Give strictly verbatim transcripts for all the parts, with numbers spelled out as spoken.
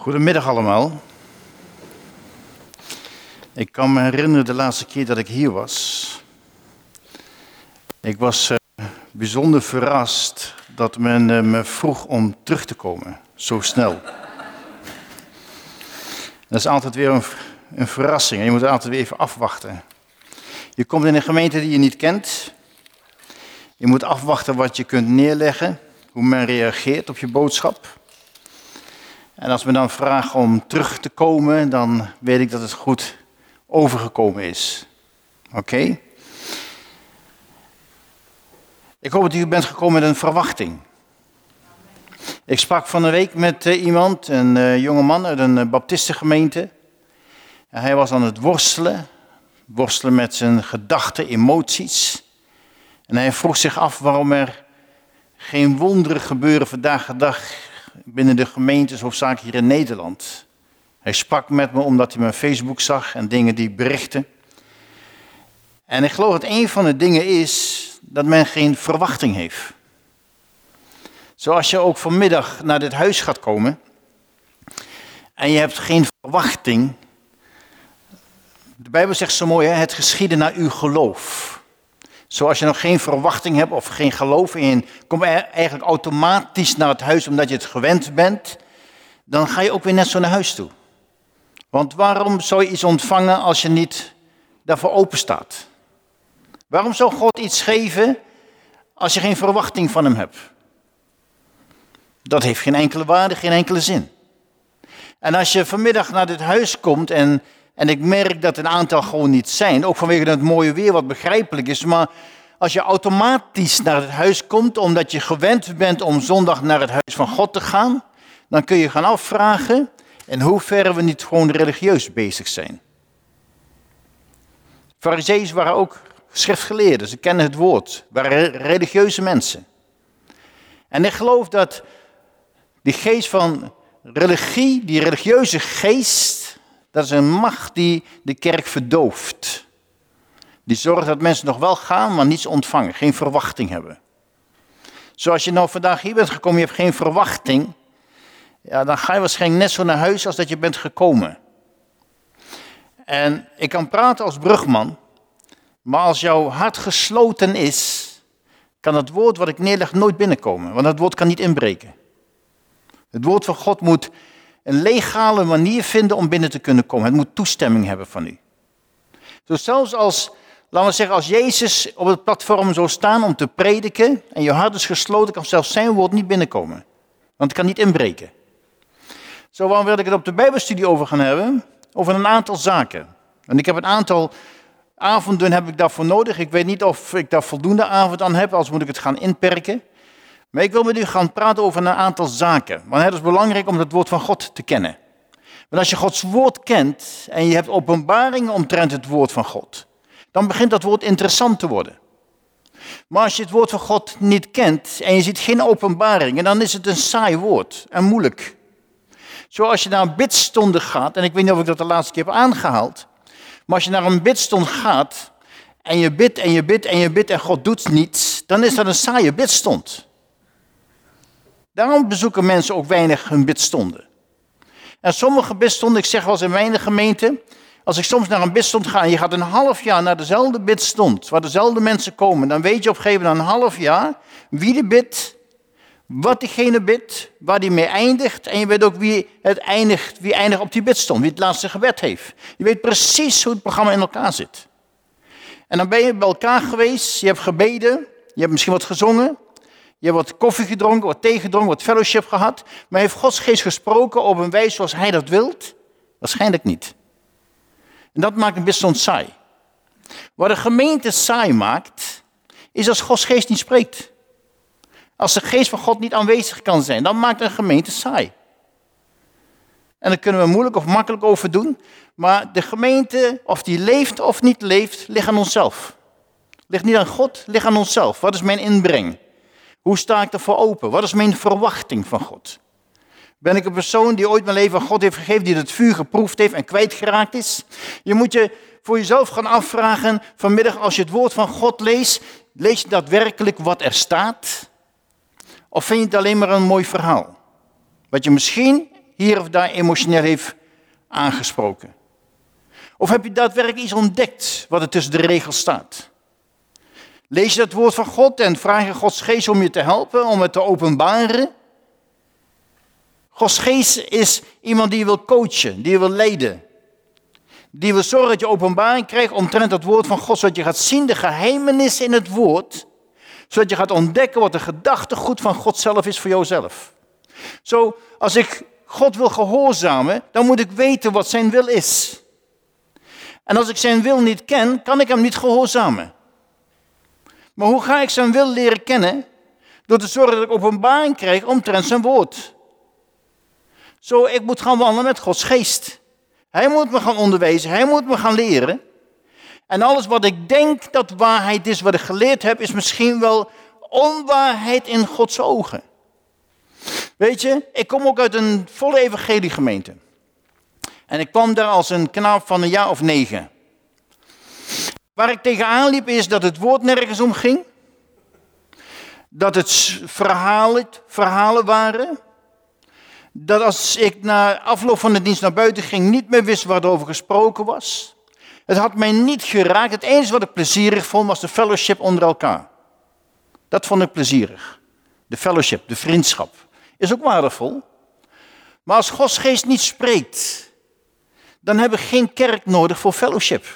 Goedemiddag allemaal. Ik kan me herinneren de laatste keer dat ik hier was. Ik was uh, bijzonder verrast dat men uh, me vroeg om terug te komen, zo snel. Dat is altijd weer een, een verrassing en je moet altijd weer even afwachten. Je komt in een gemeente die je niet kent. Je moet afwachten wat je kunt neerleggen, hoe men reageert op je boodschap. En als men dan vraagt om terug te komen, dan weet ik dat het goed overgekomen is. Oké? Okay? Ik hoop dat u bent gekomen met een verwachting. Ik sprak van een week met uh, iemand, een uh, jongeman uit een uh, baptistengemeente. En hij was aan het worstelen, worstelen met zijn gedachten, emoties. En hij vroeg zich af waarom er geen wonderen gebeuren vandaag de dag binnen de gemeentes, hoofdzakelijk hier in Nederland. Hij sprak met me omdat hij mijn Facebook zag en dingen die berichten. En ik geloof dat een van de dingen is dat men geen verwachting heeft. Zoals je ook vanmiddag naar dit huis gaat komen en je hebt geen verwachting. De Bijbel zegt zo mooi, hè, het geschieden naar uw geloof. Zoals je nog geen verwachting hebt of geen geloof in, kom je eigenlijk automatisch naar het huis omdat je het gewend bent. Dan ga je ook weer net zo naar huis toe. Want waarom zou je iets ontvangen als je niet daarvoor open staat? Waarom zou God iets geven als je geen verwachting van hem hebt? Dat heeft geen enkele waarde, geen enkele zin. En als je vanmiddag naar dit huis komt en, en ik merk dat een aantal gewoon niet zijn, ook vanwege het mooie weer wat begrijpelijk is, maar als je automatisch naar het huis komt omdat je gewend bent om zondag naar het huis van God te gaan, dan kun je gaan afvragen in hoeverre we niet gewoon religieus bezig zijn. Farizeeën waren ook schriftgeleerden, ze kennen het woord, waren religieuze mensen. En ik geloof dat die geest van religie, die religieuze geest, dat is een macht die de kerk verdooft. Die zorgt dat mensen nog wel gaan, maar niets ontvangen, geen verwachting hebben. Zoals je nou vandaag hier bent gekomen, je hebt geen verwachting, ja, dan ga je waarschijnlijk net zo naar huis als dat je bent gekomen. En ik kan praten als brugman, maar als jouw hart gesloten is, kan het woord wat ik neerleg nooit binnenkomen, want het woord kan niet inbreken. Het woord van God moet een legale manier vinden om binnen te kunnen komen. Het moet toestemming hebben van u. Zo zelfs als, laten we zeggen, als Jezus op het platform zou staan om te prediken en je hart is gesloten, kan zelfs zijn woord niet binnenkomen. Want het kan niet inbreken. Zo, waarom wil ik het op de Bijbelstudie over gaan hebben? Over een aantal zaken. En ik heb een aantal avonden heb ik daarvoor nodig. Ik weet niet of ik daar voldoende avond aan heb, anders moet ik het gaan inperken. Maar ik wil met u gaan praten over een aantal zaken. Want het is belangrijk om het woord van God te kennen. Want als je Gods woord kent en je hebt openbaringen omtrent het woord van God, dan begint dat woord interessant te worden. Maar als je het woord van God niet kent en je ziet geen openbaringen, dan is het een saai woord en moeilijk. Zoals je naar een bidstonde gaat, en ik weet niet of ik dat de laatste keer heb aangehaald, maar als je naar een bidstond gaat en je bidt en je bidt en je bidt en God doet niets, dan is dat een saaie bidstond. Daarom bezoeken mensen ook weinig hun bidstonden. En sommige bidstonden, ik zeg wel eens in mijn gemeente, als ik soms naar een bidstond ga en je gaat een half jaar naar dezelfde bidstond, waar dezelfde mensen komen, dan weet je op een gegeven moment na een half jaar wie de bidt, wat diegene bidt, waar die mee eindigt. En je weet ook wie, het eindigt, wie eindigt op die bidstond, wie het laatste gebed heeft. Je weet precies hoe het programma in elkaar zit. En dan ben je bij elkaar geweest, je hebt gebeden, je hebt misschien wat gezongen, je hebt wat koffie gedronken, wat thee gedronken, wat fellowship gehad. Maar heeft Gods geest gesproken op een wijze zoals hij dat wilt? Waarschijnlijk niet. En dat maakt een bidstond saai. Wat de gemeente saai maakt, is als Gods geest niet spreekt. Als de geest van God niet aanwezig kan zijn, dan maakt een gemeente saai. En daar kunnen we moeilijk of makkelijk over doen. Maar de gemeente, of die leeft of niet leeft, ligt aan onszelf. Ligt niet aan God, ligt aan onszelf. Wat is mijn inbreng? Hoe sta ik ervoor open? Wat is mijn verwachting van God? Ben ik een persoon die ooit mijn leven aan God heeft gegeven, die het vuur geproefd heeft en kwijtgeraakt is? Je moet je voor jezelf gaan afvragen, vanmiddag als je het woord van God leest, lees je daadwerkelijk wat er staat? Of vind je het alleen maar een mooi verhaal? Wat je misschien hier of daar emotioneel heeft aangesproken? Of heb je daadwerkelijk iets ontdekt wat er tussen de regels staat? Lees je het woord van God en vraag je Gods geest om je te helpen, om het te openbaren? Gods geest is iemand die je wil coachen, die je wil leiden. Die wil zorgen dat je openbaring krijgt omtrent het woord van God, zodat je gaat zien de geheimenissen in het woord, zodat je gaat ontdekken wat de gedachtegoed van God zelf is voor jouzelf. Zo, als ik God wil gehoorzamen, dan moet ik weten wat zijn wil is. En als ik zijn wil niet ken, kan ik hem niet gehoorzamen. Maar hoe ga ik zijn wil leren kennen? Door te zorgen dat ik openbaring krijg omtrent zijn woord. Zo, ik moet gaan wandelen met Gods geest. Hij moet me gaan onderwijzen, hij moet me gaan leren. En alles wat ik denk dat waarheid is, wat ik geleerd heb, is misschien wel onwaarheid in Gods ogen. Weet je, ik kom ook uit een volle evangeliegemeente. En ik kwam daar als een knaap van een jaar of negen. Waar ik tegenaan liep is dat het woord nergens om ging. Dat het verhalen, verhalen waren. Dat als ik na afloop van de dienst naar buiten ging, niet meer wist waar er over gesproken was. Het had mij niet geraakt. Het enige wat ik plezierig vond was de fellowship onder elkaar. Dat vond ik plezierig. De fellowship, de vriendschap. Is ook waardevol. Maar als Gods geest niet spreekt, dan heb ik geen kerk nodig voor fellowship.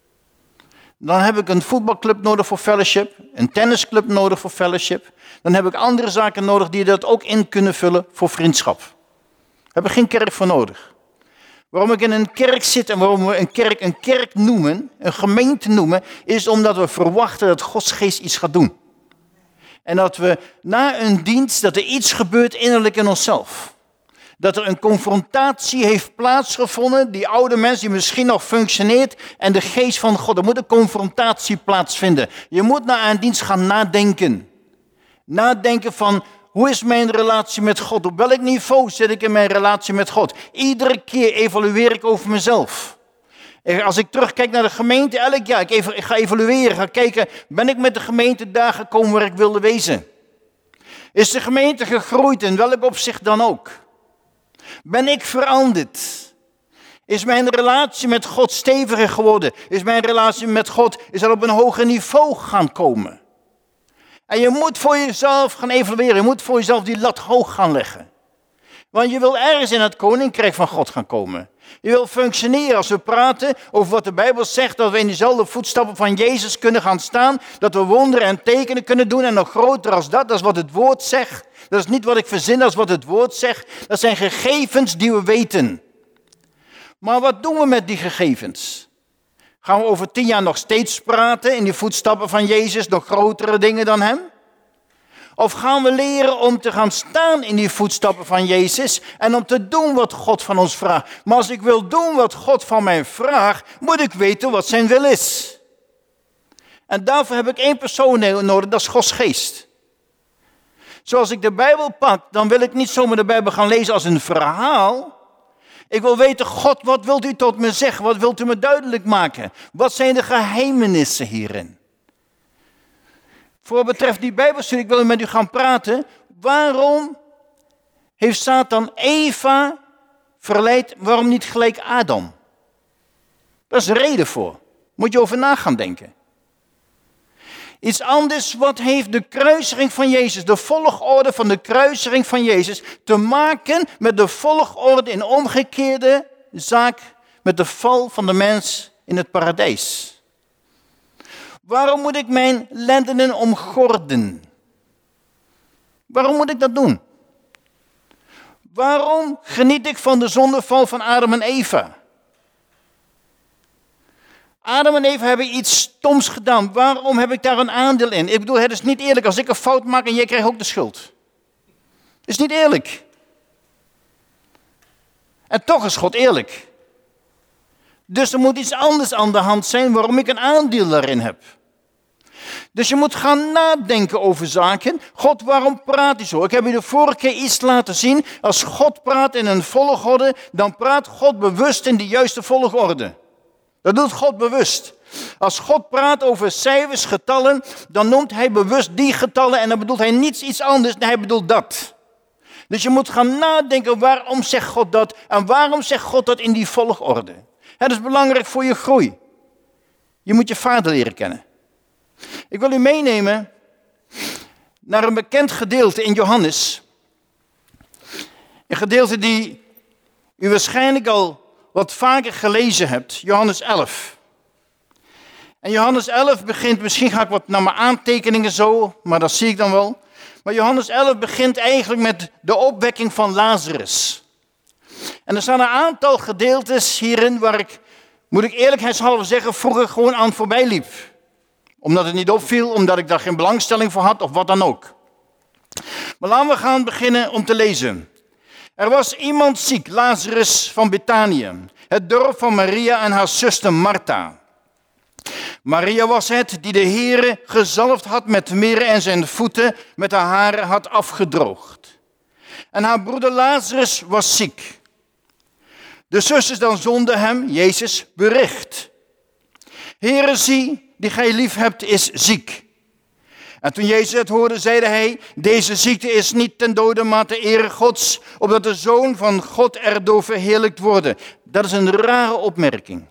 Dan heb ik een voetbalclub nodig voor fellowship, een tennisclub nodig voor fellowship. Dan heb ik andere zaken nodig die dat ook in kunnen vullen voor vriendschap. Daar heb ik geen kerk voor nodig. Waarom ik in een kerk zit en waarom we een kerk een kerk noemen, een gemeente noemen, is omdat we verwachten dat Gods geest iets gaat doen. En dat we na een dienst, dat er iets gebeurt innerlijk in onszelf. Dat er een confrontatie heeft plaatsgevonden, die oude mens die misschien nog functioneert, en de geest van God. Er moet een confrontatie plaatsvinden. Je moet na een dienst gaan nadenken. Nadenken van, hoe is mijn relatie met God? Op welk niveau zit ik in mijn relatie met God? Iedere keer evalueer ik over mezelf. Als ik terugkijk naar de gemeente, elk jaar, ik ga evalueren, ga kijken, ben ik met de gemeente daar gekomen waar ik wilde wezen? Is de gemeente gegroeid in welk opzicht dan ook? Ben ik veranderd? Is mijn relatie met God steviger geworden? Is mijn relatie met God, is dat op een hoger niveau gaan komen? En je moet voor jezelf gaan evalueren, je moet voor jezelf die lat hoog gaan leggen. Want je wil ergens in het koninkrijk van God gaan komen. Je wil functioneren als we praten over wat de Bijbel zegt, dat we in dezelfde voetstappen van Jezus kunnen gaan staan, dat we wonderen en tekenen kunnen doen en nog groter als dat, dat is wat het woord zegt. Dat is niet wat ik verzin, dat is wat het woord zegt. Dat zijn gegevens die we weten. Maar wat doen we met die gegevens? Gaan we over tien jaar nog steeds praten in die voetstappen van Jezus, nog grotere dingen dan hem? Of gaan we leren om te gaan staan in die voetstappen van Jezus en om te doen wat God van ons vraagt? Maar als ik wil doen wat God van mij vraagt, moet ik weten wat zijn wil is. En daarvoor heb ik één persoon nodig, dat is Gods geest. Zoals ik de Bijbel pak, dan wil ik niet zomaar de Bijbel gaan lezen als een verhaal. Ik wil weten, God, wat wilt u tot me zeggen? Wat wilt u me duidelijk maken? Wat zijn de geheimenissen hierin? Voor wat betreft die Bijbelstudie, ik wil met u gaan praten. Waarom heeft Satan Eva verleid, waarom niet gelijk Adam? Daar is een reden voor. Moet je over na gaan denken. Iets anders, wat heeft de kruisiging van Jezus, de volgorde van de kruisiging van Jezus, te maken met de volgorde in omgekeerde zaak met de val van de mens in het paradijs? Waarom moet ik mijn lendenen omgorden? Waarom moet ik dat doen? Waarom geniet ik van de zondeval van Adam en Eva? Adam en Eva hebben iets stoms gedaan. Waarom heb ik daar een aandeel in? Ik bedoel, het is niet eerlijk als ik een fout maak en jij krijgt ook de schuld. Het is niet eerlijk. En toch is God eerlijk. Dus er moet iets anders aan de hand zijn waarom ik een aandeel daarin heb. Dus je moet gaan nadenken over zaken. God, waarom praat hij zo? Ik heb u de vorige keer iets laten zien. Als God praat in een volgorde, dan praat God bewust in de juiste volgorde. Dat doet God bewust. Als God praat over cijfers, getallen, dan noemt hij bewust die getallen en dan bedoelt hij niets iets anders, hij bedoelt dat. Dus je moet gaan nadenken, waarom zegt God dat? En waarom zegt God dat in die volgorde? Het is belangrijk voor je groei. Je moet je vader leren kennen. Ik wil u meenemen naar een bekend gedeelte in Johannes. Een gedeelte die u waarschijnlijk al wat vaker gelezen hebt. Johannes elf. En Johannes elf begint, misschien ga ik wat naar mijn aantekeningen zo, maar dat zie ik dan wel. Maar Johannes elf begint eigenlijk met de opwekking van Lazarus. En er staan een aantal gedeeltes hierin waar ik, moet ik eerlijkheidshalve zeggen, vroeger gewoon aan voorbij liep. Omdat het niet opviel, omdat ik daar geen belangstelling voor had of wat dan ook. Maar laten we gaan beginnen om te lezen. Er was iemand ziek, Lazarus van Betanië, het dorp van Maria en haar zuster Martha. Maria was het die de Heere gezalfd had met mirre en zijn voeten met haar haren had afgedroogd. En haar broeder Lazarus was ziek. De zusters dan zonden hem, Jezus, bericht. Heere, zie, die gij lief hebt, is ziek. En toen Jezus het hoorde, zeide hij, deze ziekte is niet ten dode, maar ter ere Gods, opdat de Zoon van God erdoor verheerlijkt worden. Dat is een rare opmerking.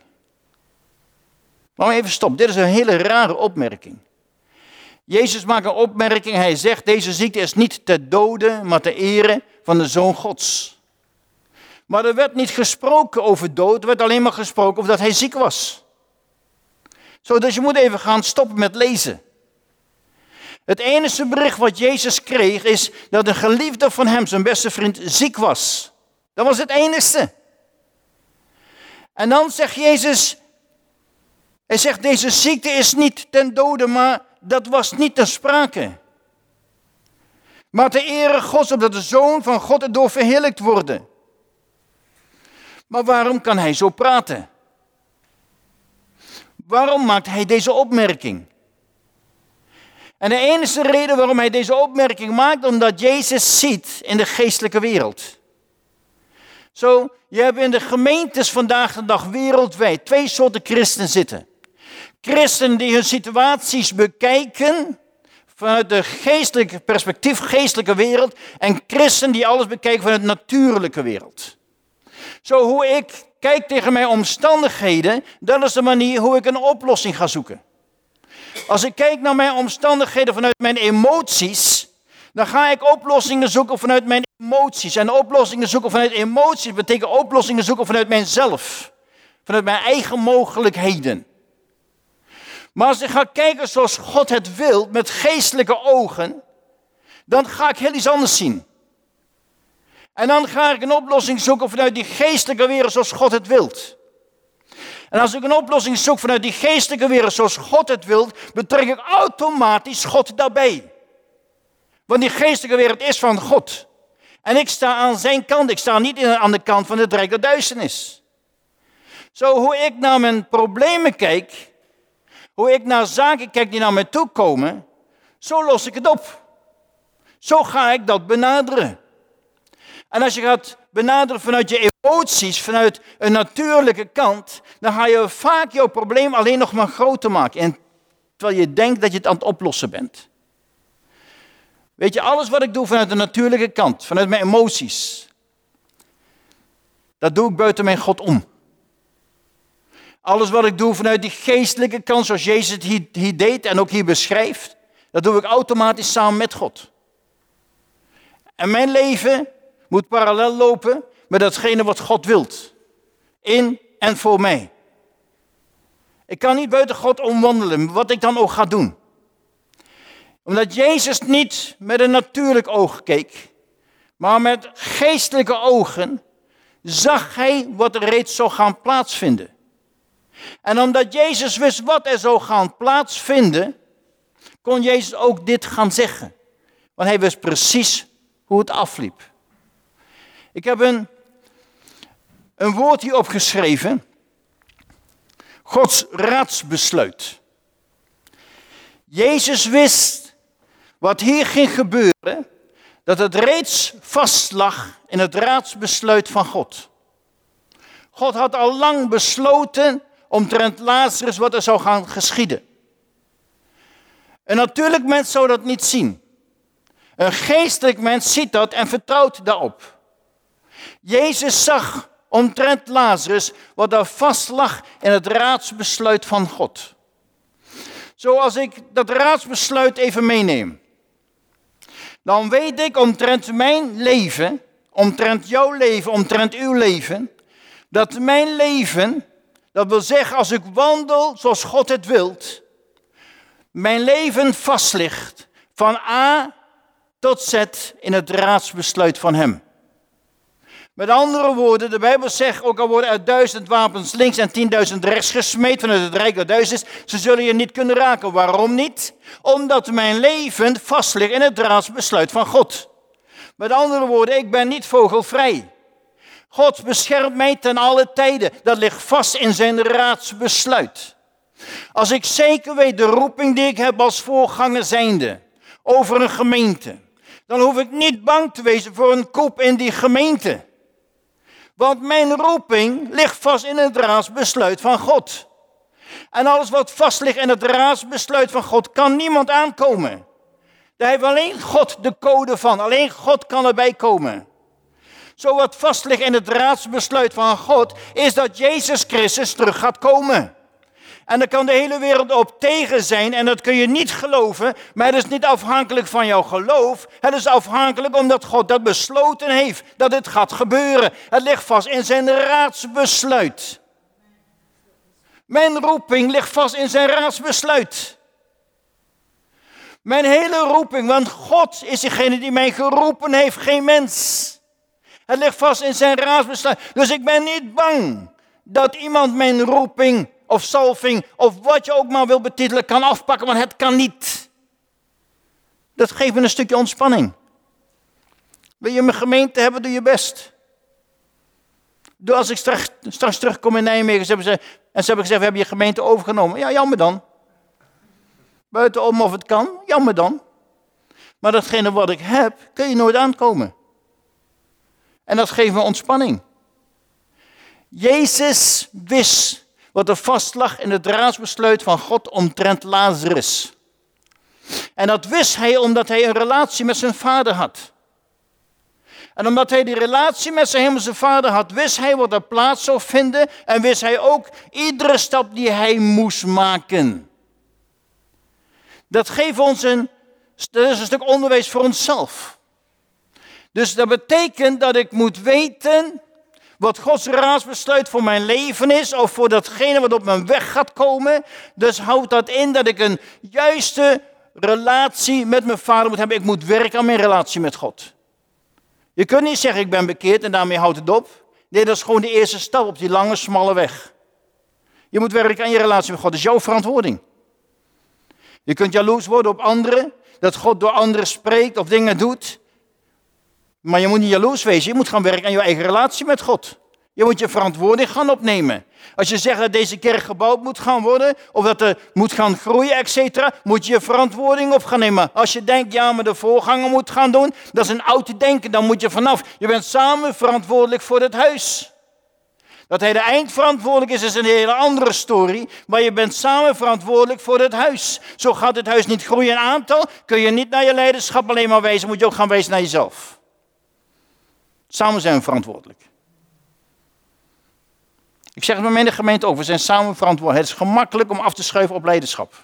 Maar even stop, dit is een hele rare opmerking. Jezus maakt een opmerking, hij zegt, deze ziekte is niet ter dode, maar ter ere van de Zoon Gods. Maar er werd niet gesproken over dood, er werd alleen maar gesproken over dat hij ziek was. Zo, dus je moet even gaan stoppen met lezen. Het enige bericht wat Jezus kreeg is dat een geliefde van hem, zijn beste vriend, ziek was. Dat was het enige. En dan zegt Jezus, hij zegt deze ziekte is niet ten dode, maar dat was niet ter sprake. Maar ter ere Gods, opdat de Zoon van God erdoor verheerlijkt worden. Maar waarom kan hij zo praten? Waarom maakt hij deze opmerking? En de enige reden waarom hij deze opmerking maakt, omdat Jezus ziet in de geestelijke wereld. Zo, je hebt in de gemeentes vandaag de dag wereldwijd twee soorten christenen zitten. Christenen die hun situaties bekijken vanuit de geestelijke perspectief, geestelijke wereld. En christenen die alles bekijken vanuit de natuurlijke wereld. Zo, hoe ik kijk tegen mijn omstandigheden, dat is de manier hoe ik een oplossing ga zoeken. Als ik kijk naar mijn omstandigheden vanuit mijn emoties, dan ga ik oplossingen zoeken vanuit mijn emoties. En oplossingen zoeken vanuit emoties betekent oplossingen zoeken vanuit mijzelf. Vanuit mijn eigen mogelijkheden. Maar als ik ga kijken zoals God het wil, met geestelijke ogen, dan ga ik heel iets anders zien. En dan ga ik een oplossing zoeken vanuit die geestelijke wereld zoals God het wilt. En als ik een oplossing zoek vanuit die geestelijke wereld zoals God het wilt, betrek ik automatisch God daarbij. Want die geestelijke wereld is van God. En ik sta aan zijn kant, ik sta niet aan de kant van het rijk der duisternis. Zo hoe ik naar mijn problemen kijk, hoe ik naar zaken kijk die naar mij toe komen, zo los ik het op. Zo ga ik dat benaderen. En als je gaat benaderen vanuit je emoties, vanuit een natuurlijke kant, dan ga je vaak jouw probleem alleen nog maar groter maken. En terwijl je denkt dat je het aan het oplossen bent. Weet je, alles wat ik doe vanuit de natuurlijke kant, vanuit mijn emoties, dat doe ik buiten mijn God om. Alles wat ik doe vanuit die geestelijke kant, zoals Jezus het hier, hier deed en ook hier beschrijft, dat doe ik automatisch samen met God. En mijn leven moet parallel lopen met datgene wat God wilt. In en voor mij. Ik kan niet buiten God omwandelen, wat ik dan ook ga doen. Omdat Jezus niet met een natuurlijk oog keek, maar met geestelijke ogen, zag hij wat er reeds zou gaan plaatsvinden. En omdat Jezus wist wat er zou gaan plaatsvinden, kon Jezus ook dit gaan zeggen. Want hij wist precies hoe het afliep. Ik heb een, een woord hier opgeschreven. Gods raadsbesluit. Jezus wist wat hier ging gebeuren, dat het reeds vastlag in het raadsbesluit van God. God had al lang besloten omtrent Lazarus wat er zou gaan geschieden. Een natuurlijk mens zou dat niet zien. Een geestelijk mens ziet dat en vertrouwt daarop. Jezus zag omtrent Lazarus wat er vast lag in het raadsbesluit van God. Zoals ik dat raadsbesluit even meeneem. Dan weet ik omtrent mijn leven, omtrent jouw leven, omtrent uw leven, dat mijn leven, dat wil zeggen als ik wandel zoals God het wilt, mijn leven vast ligt van A tot Z in het raadsbesluit van hem. Met andere woorden, de Bijbel zegt, ook al worden er duizend wapens links en tienduizend rechts gesmeed vanuit het rijk der duisternis, ze zullen je niet kunnen raken. Waarom niet? Omdat mijn leven vast ligt in het raadsbesluit van God. Met andere woorden, ik ben niet vogelvrij. God beschermt mij ten alle tijden. Dat ligt vast in zijn raadsbesluit. Als ik zeker weet de roeping die ik heb als voorganger zijnde over een gemeente, dan hoef ik niet bang te wezen voor een koep in die gemeente. Want mijn roeping ligt vast in het raadsbesluit van God. En alles wat vast ligt in het raadsbesluit van God, kan niemand aankomen. Daar heeft alleen God de code van. Alleen God kan erbij komen. Zo wat vast ligt in het raadsbesluit van God, is dat Jezus Christus terug gaat komen. En daar kan de hele wereld op tegen zijn en dat kun je niet geloven. Maar het is niet afhankelijk van jouw geloof. Het is afhankelijk omdat God dat besloten heeft. Dat het gaat gebeuren. Het ligt vast in zijn raadsbesluit. Mijn roeping ligt vast in zijn raadsbesluit. Mijn hele roeping, want God is degene die mij geroepen heeft, geen mens. Het ligt vast in zijn raadsbesluit. Dus ik ben niet bang dat iemand mijn roeping of salving, of wat je ook maar wil betitelen, kan afpakken, want het kan niet. Dat geeft me een stukje ontspanning. Wil je mijn gemeente hebben, doe je best. Doe als ik straks, straks terugkom in Nijmegen, ze hebben ze, en ze hebben gezegd, we hebben je gemeente overgenomen. Ja, jammer dan. Buitenom of het kan, jammer dan. Maar datgene wat ik heb, kun je nooit aankomen. En dat geeft me ontspanning. Jezus wist wat er vast lag in het raadsbesluit van God omtrent Lazarus. En dat wist hij omdat hij een relatie met zijn vader had. En omdat hij die relatie met zijn hemelse vader had, wist hij wat er plaats zou vinden. En wist hij ook iedere stap die hij moest maken. Dat geeft ons een, dat is een stuk onderwijs voor onszelf. Dus dat betekent dat ik moet weten wat Gods raadsbesluit voor mijn leven is, of voor datgene wat op mijn weg gaat komen. Dus houdt dat in dat ik een juiste relatie met mijn vader moet hebben. Ik moet werken aan mijn relatie met God. Je kunt niet zeggen, ik ben bekeerd en daarmee houdt het op. Nee, dat is gewoon de eerste stap op die lange, smalle weg. Je moet werken aan je relatie met God. Dat is jouw verantwoording. Je kunt jaloers worden op anderen, dat God door anderen spreekt of dingen doet. Maar je moet niet jaloers wezen, je moet gaan werken aan je eigen relatie met God. Je moet je verantwoording gaan opnemen. Als je zegt dat deze kerk gebouwd moet gaan worden, of dat er moet gaan groeien, et cetera, moet je je verantwoording op gaan nemen. Als je denkt, ja, maar de voorganger moet gaan doen, dat is een oud denken, dan moet je vanaf. Je bent samen verantwoordelijk voor het huis. Dat hij de eindverantwoordelijk is, is een hele andere story, maar je bent samen verantwoordelijk voor het huis. Zo gaat het huis niet groeien in aantal, kun je niet naar je leiderschap alleen maar wijzen, moet je ook gaan wijzen naar jezelf. Samen zijn we verantwoordelijk. Ik zeg het met mijn gemeente ook, we zijn samen verantwoordelijk. Het is gemakkelijk om af te schuiven op leiderschap.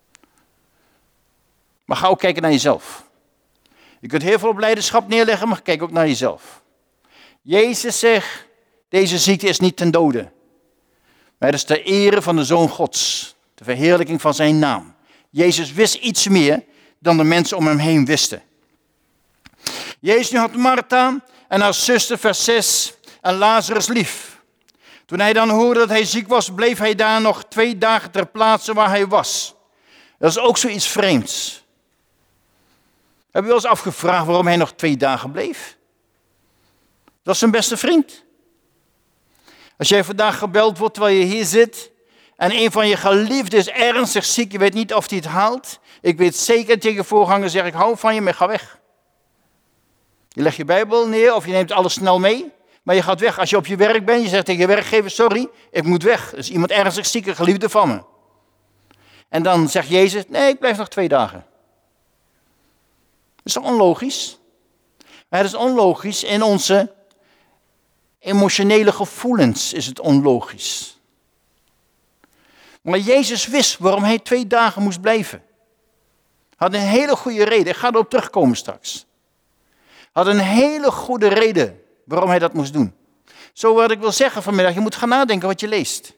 Maar ga ook kijken naar jezelf. Je kunt heel veel op leiderschap neerleggen, maar kijk ook naar jezelf. Jezus zegt, deze ziekte is niet ten dode. Maar het is ter ere van de Zoon Gods. De verheerlijking van zijn naam. Jezus wist iets meer dan de mensen om hem heen wisten. Jezus nu had Martha en haar zuster, vers zes, en Lazarus lief. Toen hij dan hoorde dat hij ziek was, bleef hij daar nog twee dagen ter plaatse waar hij was. Dat is ook zoiets vreemds. Heb je wel eens afgevraagd waarom hij nog twee dagen bleef? Dat was zijn beste vriend. Als jij vandaag gebeld wordt terwijl je hier zit en een van je geliefden is ernstig ziek, je weet niet of hij het haalt. Ik weet zeker tegen je voorganger zeg ik hou van je, maar ga weg. Je legt je Bijbel neer of je neemt alles snel mee. Maar je gaat weg. Als je op je werk bent, je zegt tegen je werkgever, sorry, ik moet weg. Er is iemand ernstig ziek, een geliefde van me. En dan zegt Jezus, nee, ik blijf nog twee dagen. is toch onlogisch? Het is onlogisch in onze emotionele gevoelens is het onlogisch. Maar Jezus wist waarom hij twee dagen moest blijven. Had een hele goede reden. Ik ga erop terugkomen straks. Had een hele goede reden waarom hij dat moest doen. Zo wat ik wil zeggen vanmiddag, je moet gaan nadenken wat je leest.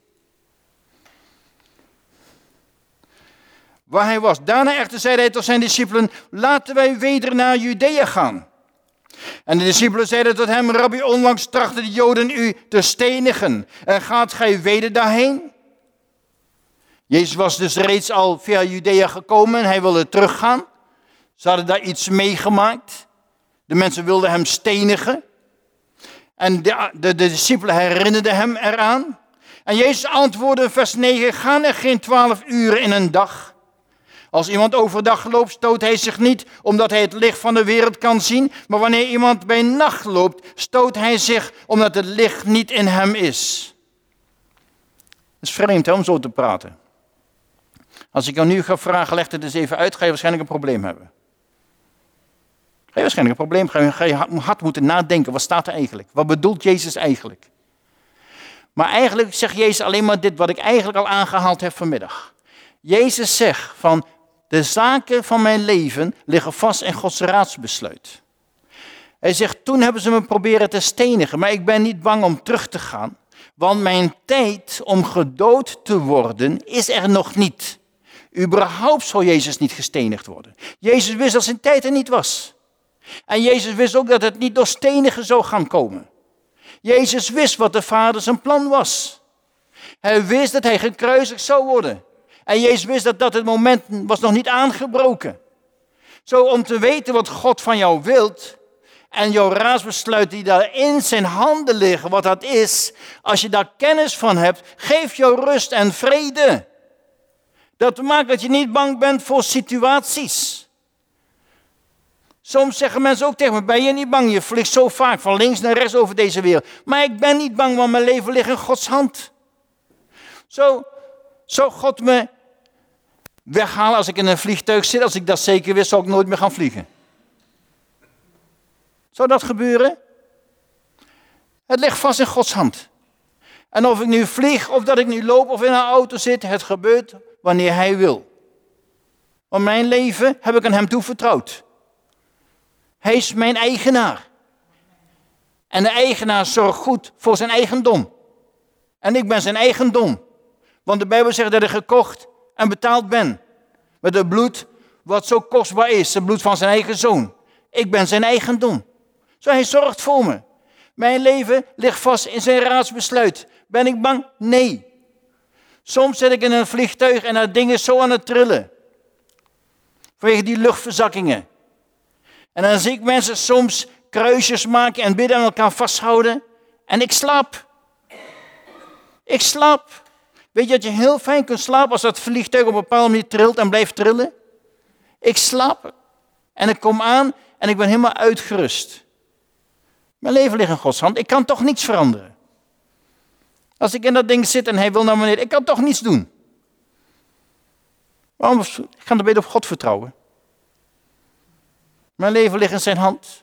Waar hij was. Daarna echter zeide hij tot zijn discipelen, laten wij weder naar Judea gaan. En de discipelen zeiden tot hem, Rabbi, onlangs trachten de Joden u te stenigen. En gaat gij weder daarheen? Jezus was dus reeds al via Judea gekomen en hij wilde teruggaan. Ze hadden daar iets meegemaakt. De mensen wilden hem stenigen. En de, de, de discipelen herinnerden hem eraan. En Jezus antwoordde in vers negen, gaan er geen twaalf uren in een dag? Als iemand overdag loopt, stoot hij zich niet, omdat hij het licht van de wereld kan zien. Maar wanneer iemand bij nacht loopt, stoot hij zich, omdat het licht niet in hem is. Het is vreemd hè, om zo te praten. Als ik jou nu ga vragen, leg het eens even uit, ga je waarschijnlijk een probleem hebben. Ga je waarschijnlijk een probleem, ga je, ga je hard moeten nadenken, wat staat er eigenlijk? Wat bedoelt Jezus eigenlijk? Maar eigenlijk zegt Jezus alleen maar dit, wat ik eigenlijk al aangehaald heb vanmiddag. Jezus zegt van, de zaken van mijn leven liggen vast in Gods raadsbesluit. Hij zegt, toen hebben ze me proberen te stenigen, maar ik ben niet bang om terug te gaan. Want mijn tijd om gedood te worden is er nog niet. Überhaupt zou Jezus niet gestenigd worden. Jezus wist dat zijn tijd er niet was. En Jezus wist ook dat het niet door stenigen zou gaan komen. Jezus wist wat de Vader zijn plan was. Hij wist dat hij gekruisigd zou worden. En Jezus wist dat, dat het moment was nog niet aangebroken. Zo om te weten wat God van jou wilt en jouw raadsbesluit die daar in zijn handen liggen, wat dat is, als je daar kennis van hebt, geef jou rust en vrede. Dat maakt dat je niet bang bent voor situaties. Soms zeggen mensen ook tegen me, ben je niet bang? Je vliegt zo vaak van links naar rechts over deze wereld. Maar ik ben niet bang, want mijn leven ligt in Gods hand. Zo zou God me weghalen als ik in een vliegtuig zit. Als ik dat zeker wist, zou ik nooit meer gaan vliegen. Zou dat gebeuren? Het ligt vast in Gods hand. En of ik nu vlieg, of dat ik nu loop, of in een auto zit, het gebeurt wanneer Hij wil. Want mijn leven heb ik aan Hem toevertrouwd. Hij is mijn eigenaar. En de eigenaar zorgt goed voor zijn eigendom. En ik ben zijn eigendom. Want de Bijbel zegt dat ik gekocht en betaald ben. Met het bloed wat zo kostbaar is. Het bloed van zijn eigen zoon. Ik ben zijn eigendom. Zo hij zorgt voor me. Mijn leven ligt vast in zijn raadsbesluit. Ben ik bang? Nee. Soms zit ik in een vliegtuig en dat ding is zo aan het trillen. Vanwege die luchtverzakkingen. En dan zie ik mensen soms kruisjes maken en bidden en elkaar vasthouden. En ik slaap. Ik slaap. Weet je dat je heel fijn kunt slapen als dat vliegtuig op een bepaalde manier trilt en blijft trillen? Ik slaap. En ik kom aan en ik ben helemaal uitgerust. Mijn leven ligt in Gods hand. Ik kan toch niets veranderen. Als ik in dat ding zit en hij wil naar beneden, ik kan toch niets doen. Waarom? Ik ga er beter op God vertrouwen. Mijn leven ligt in zijn hand.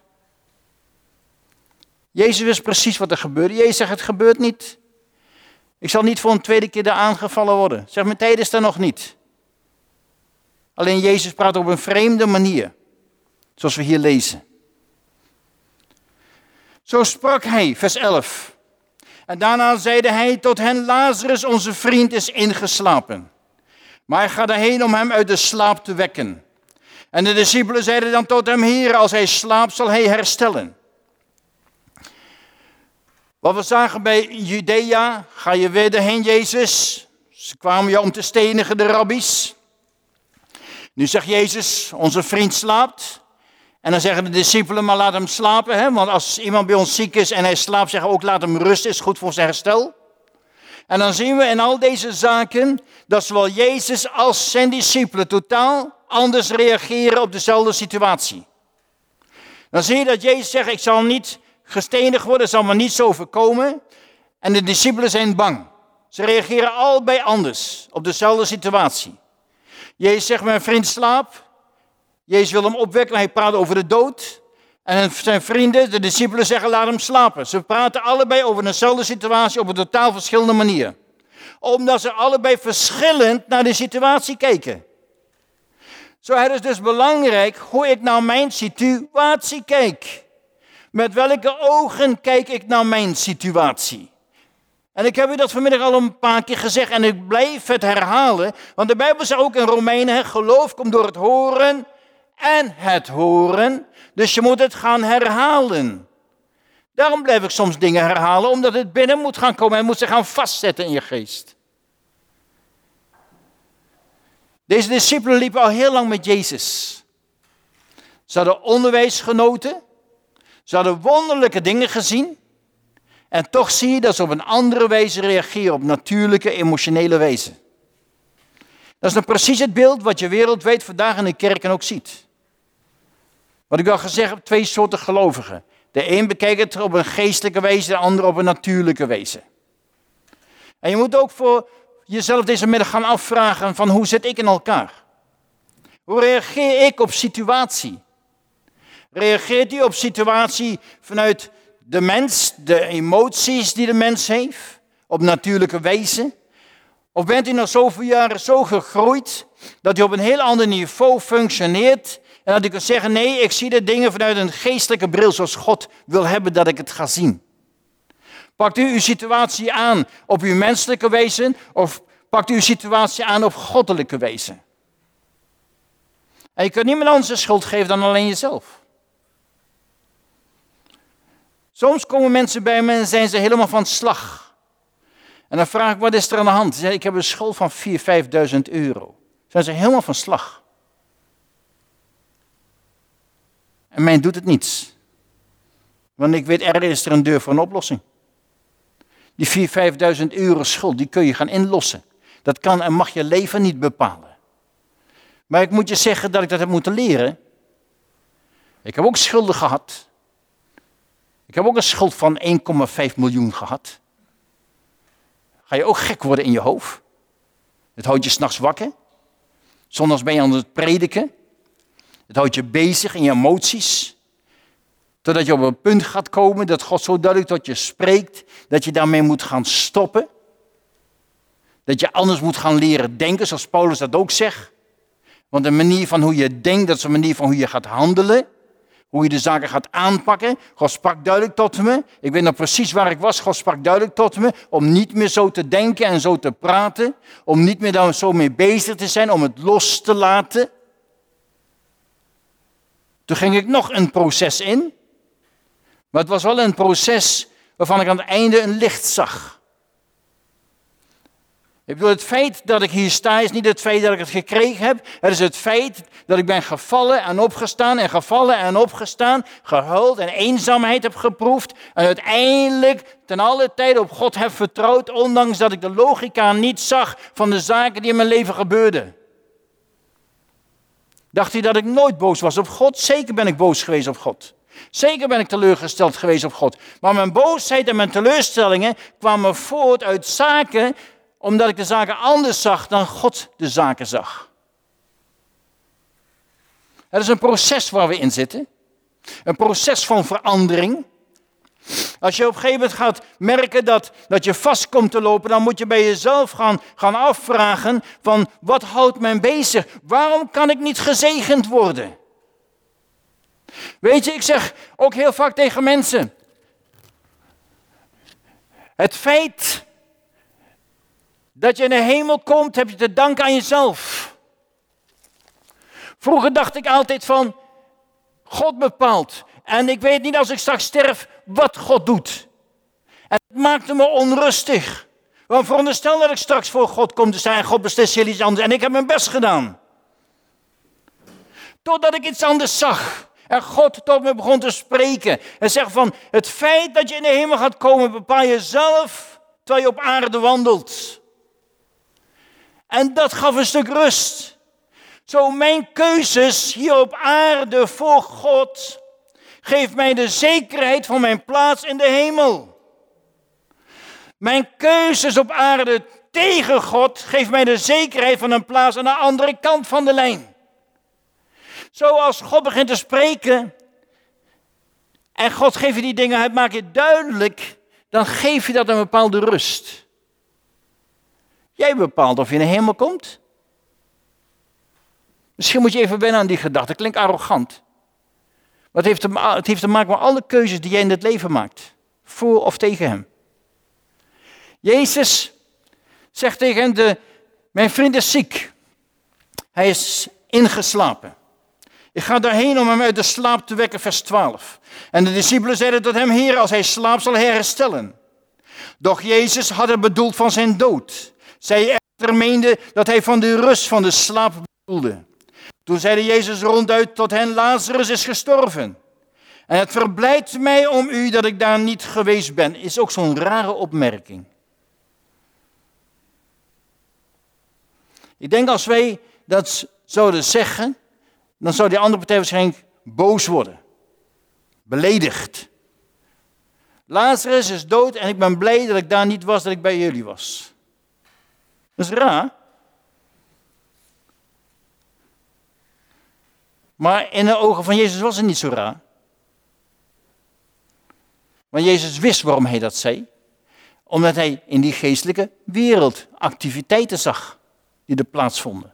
Jezus wist precies wat er gebeurde. Jezus zegt, het gebeurt niet. Ik zal niet voor een tweede keer daar aangevallen worden. Zeg, mijn tijd is er nog niet. Alleen Jezus praat op een vreemde manier. Zoals we hier lezen. Zo sprak hij, vers elf. En daarna zeide hij tot hen, Lazarus, onze vriend, is ingeslapen. Maar ga daarheen om hem uit de slaap te wekken. En de discipelen zeiden dan tot hem, Heer, als hij slaapt, zal hij herstellen. Wat we zagen bij Judea, ga je weer erheen, Jezus. Ze kwamen jou om te stenigen, de rabbies. Nu zegt Jezus, onze vriend slaapt. En dan zeggen de discipelen, maar laat hem slapen. Hè? Want als iemand bij ons ziek is en hij slaapt, zeggen we ook, laat hem rusten, is goed voor zijn herstel. En dan zien we in al deze zaken dat zowel Jezus als zijn discipelen totaal anders reageren op dezelfde situatie. Dan zie je dat Jezus zegt, ik zal niet gestenigd worden, zal me niets overkomen. En de discipelen zijn bang. Ze reageren allebei anders op dezelfde situatie. Jezus zegt, mijn vriend slaapt. Jezus wil hem opwekken, hij praat over de dood. En zijn vrienden, de discipelen, zeggen laat hem slapen. Ze praten allebei over dezelfde situatie op een totaal verschillende manier. Omdat ze allebei verschillend naar de situatie kijken. Zo het is dus belangrijk hoe ik naar mijn situatie kijk. Met welke ogen kijk ik naar mijn situatie? En ik heb u dat vanmiddag al een paar keer gezegd en ik blijf het herhalen. Want de Bijbel zegt ook in Romeinen, geloof komt door het horen en het horen. Dus je moet het gaan herhalen. Daarom blijf ik soms dingen herhalen, omdat het binnen moet gaan komen en moet zich gaan vastzetten in je geest. Deze discipelen liepen al heel lang met Jezus. Ze hadden onderwijs genoten. Ze hadden wonderlijke dingen gezien. En toch zie je dat ze op een andere wijze reageren, op natuurlijke, emotionele wijze. Dat is nou precies het beeld wat je wereldwijd vandaag in de kerken ook ziet. Wat ik al gezegd heb, twee soorten gelovigen. De een bekijkt het op een geestelijke wijze, de ander op een natuurlijke wijze. En je moet ook voor jezelf deze middag gaan afvragen van hoe zit ik in elkaar? Hoe reageer ik op situatie? Reageert u op situatie vanuit de mens, de emoties die de mens heeft, op natuurlijke wijze? Of bent u na zoveel jaren zo gegroeid dat u op een heel ander niveau functioneert en dat u kunt zeggen, nee, ik zie de dingen vanuit een geestelijke bril zoals God wil hebben dat ik het ga zien. Pakt u uw situatie aan op uw menselijke wijze of pakt u uw situatie aan op goddelijke wijze? En je kunt niemand anders de schuld geven dan alleen jezelf. Soms komen mensen bij me en zijn ze helemaal van slag. En dan vraag ik, wat is er aan de hand? Ze zeggen, ik heb een schuld van vierduizend, vijfduizend euro. Zijn ze helemaal van slag. En mij doet het niets. Want ik weet, er is er een deur voor een oplossing. Die vierduizend, vijfduizend euro schuld, die kun je gaan inlossen. Dat kan en mag je leven niet bepalen. Maar ik moet je zeggen dat ik dat heb moeten leren. Ik heb ook schulden gehad. Ik heb ook een schuld van één komma vijf miljoen gehad. Ga je ook gek worden in je hoofd? Het houdt je 's nachts wakker. Zondags ben je aan het prediken. Het houdt je bezig in je emoties. Totdat je op een punt gaat komen dat God zo duidelijk tot je spreekt. Dat je daarmee moet gaan stoppen. Dat je anders moet gaan leren denken, zoals Paulus dat ook zegt. Want de manier van hoe je denkt, dat is een manier van hoe je gaat handelen. Hoe je de zaken gaat aanpakken. God sprak duidelijk tot me. Ik weet nog precies waar ik was. God sprak duidelijk tot me. Om niet meer zo te denken en zo te praten. Om niet meer daar zo mee bezig te zijn. Om het los te laten. Toen ging ik nog een proces in. Maar het was wel een proces waarvan ik aan het einde een licht zag. Ik bedoel, het feit dat ik hier sta is niet het feit dat ik het gekregen heb. Het is het feit dat ik ben gevallen en opgestaan en gevallen en opgestaan. Gehuild en eenzaamheid heb geproefd. En uiteindelijk ten alle tijde op God heb vertrouwd. Ondanks dat ik de logica niet zag van de zaken die in mijn leven gebeurden. Dacht u dat ik nooit boos was op God? Zeker ben ik boos geweest op God. Zeker ben ik teleurgesteld geweest op God. Maar mijn boosheid en mijn teleurstellingen kwamen voort uit zaken, omdat ik de zaken anders zag dan God de zaken zag. Het is een proces waar we in zitten. Een proces van verandering. Als je op een gegeven moment gaat merken dat, dat je vast komt te lopen, dan moet je bij jezelf gaan, gaan afvragen van wat houdt mij bezig? Waarom kan ik niet gezegend worden? Weet je, ik zeg ook heel vaak tegen mensen. Het feit dat je in de hemel komt, heb je te danken aan jezelf. Vroeger dacht ik altijd van, God bepaalt. En ik weet niet als ik straks sterf wat God doet. En het maakte me onrustig. Want veronderstel dat ik straks voor God kom te staan en God beslist heel iets anders. En ik heb mijn best gedaan. Totdat ik iets anders zag. En God tot me begon te spreken. En zegt van, het feit dat je in de hemel gaat komen, bepaal je zelf terwijl je op aarde wandelt. En dat gaf een stuk rust. Zo mijn keuzes hier op aarde voor God geeft mij de zekerheid van mijn plaats in de hemel. Mijn keuzes op aarde tegen God geeft mij de zekerheid van een plaats aan de andere kant van de lijn. Zoals God begint te spreken en God geeft je die dingen, hij maakt je duidelijk, dan geef je dat een bepaalde rust. Jij bepaalt of je in de hemel komt. Misschien moet je even wennen aan die gedachte, dat klinkt arrogant. Maar het heeft, te, het heeft te maken met alle keuzes die jij in het leven maakt. Voor of tegen hem. Jezus zegt tegen hen, de, mijn vriend is ziek. Hij is ingeslapen. Ik ga daarheen om hem uit de slaap te wekken, vers twaalf. En de discipelen zeiden tot hem, Heer, als hij slaapt zal hij herstellen. Doch Jezus had het bedoeld van zijn dood. Zij echter meende dat hij van de rust van de slaap bedoelde. Toen zeide Jezus ronduit tot hen, Lazarus is gestorven. En het verblijdt mij om u dat ik daar niet geweest ben. Is ook zo'n rare opmerking. Ik denk als wij dat zouden zeggen, dan zou die andere partij waarschijnlijk boos worden. Beledigd. Lazarus is dood en ik ben blij dat ik daar niet was, dat ik bij jullie was. Dat is raar. Maar in de ogen van Jezus was het niet zo raar. Want Jezus wist waarom hij dat zei. Omdat hij in die geestelijke wereld activiteiten zag die er plaatsvonden.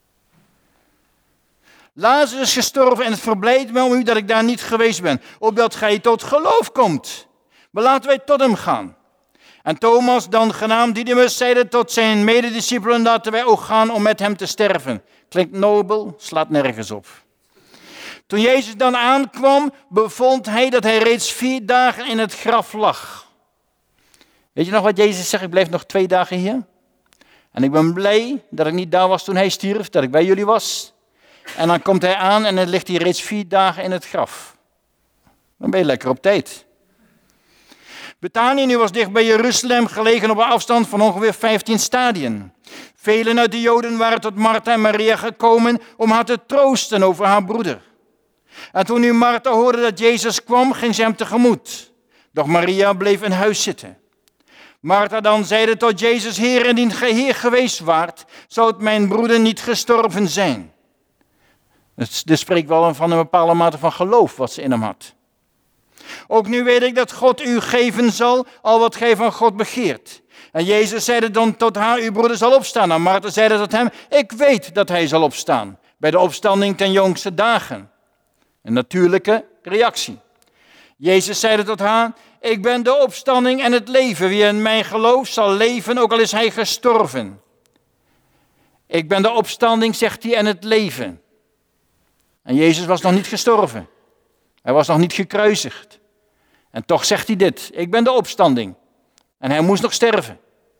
Lazarus is gestorven en het verblijdt mij om u dat ik daar niet geweest ben. Opdat gij tot geloof komt. Maar laten wij tot hem gaan. En Thomas, dan genaamd Didymus, zeide tot zijn medediscipelen, laten wij ook gaan om met hem te sterven. Klinkt nobel, slaat nergens op. Toen Jezus dan aankwam, bevond hij dat hij reeds vier dagen in het graf lag. Weet je nog wat Jezus zegt? Ik blijf nog twee dagen hier. En ik ben blij dat ik niet daar was toen hij stierf, dat ik bij jullie was. En dan komt hij aan en dan ligt hij reeds vier dagen in het graf. Dan ben je lekker op tijd. Betanië nu was dicht bij Jeruzalem, gelegen op een afstand van ongeveer vijftien stadien. Velen uit de Joden waren tot Martha en Maria gekomen om haar te troosten over haar broeder. En toen nu Martha hoorde dat Jezus kwam, ging ze hem tegemoet. Doch Maria bleef in huis zitten. Martha dan zeide tot Jezus, Heer, indien gij hier geweest waart, zou het mijn broeder niet gestorven zijn. Dit spreekt wel van een bepaalde mate van geloof wat ze in hem had. Ook nu weet ik dat God u geven zal, al wat gij van God begeert. En Jezus zeide dan tot haar, uw broeder zal opstaan. En Martha zeide tot hem, ik weet dat hij zal opstaan, bij de opstanding ten jongste dagen. Een natuurlijke reactie. Jezus zeide tot haar, ik ben de opstanding en het leven. Wie in mij gelooft zal leven, ook al is hij gestorven. Ik ben de opstanding, zegt hij, en het leven. En Jezus was nog niet gestorven. Hij was nog niet gekruisigd. En toch zegt hij dit, ik ben de opstanding. En hij moest nog sterven.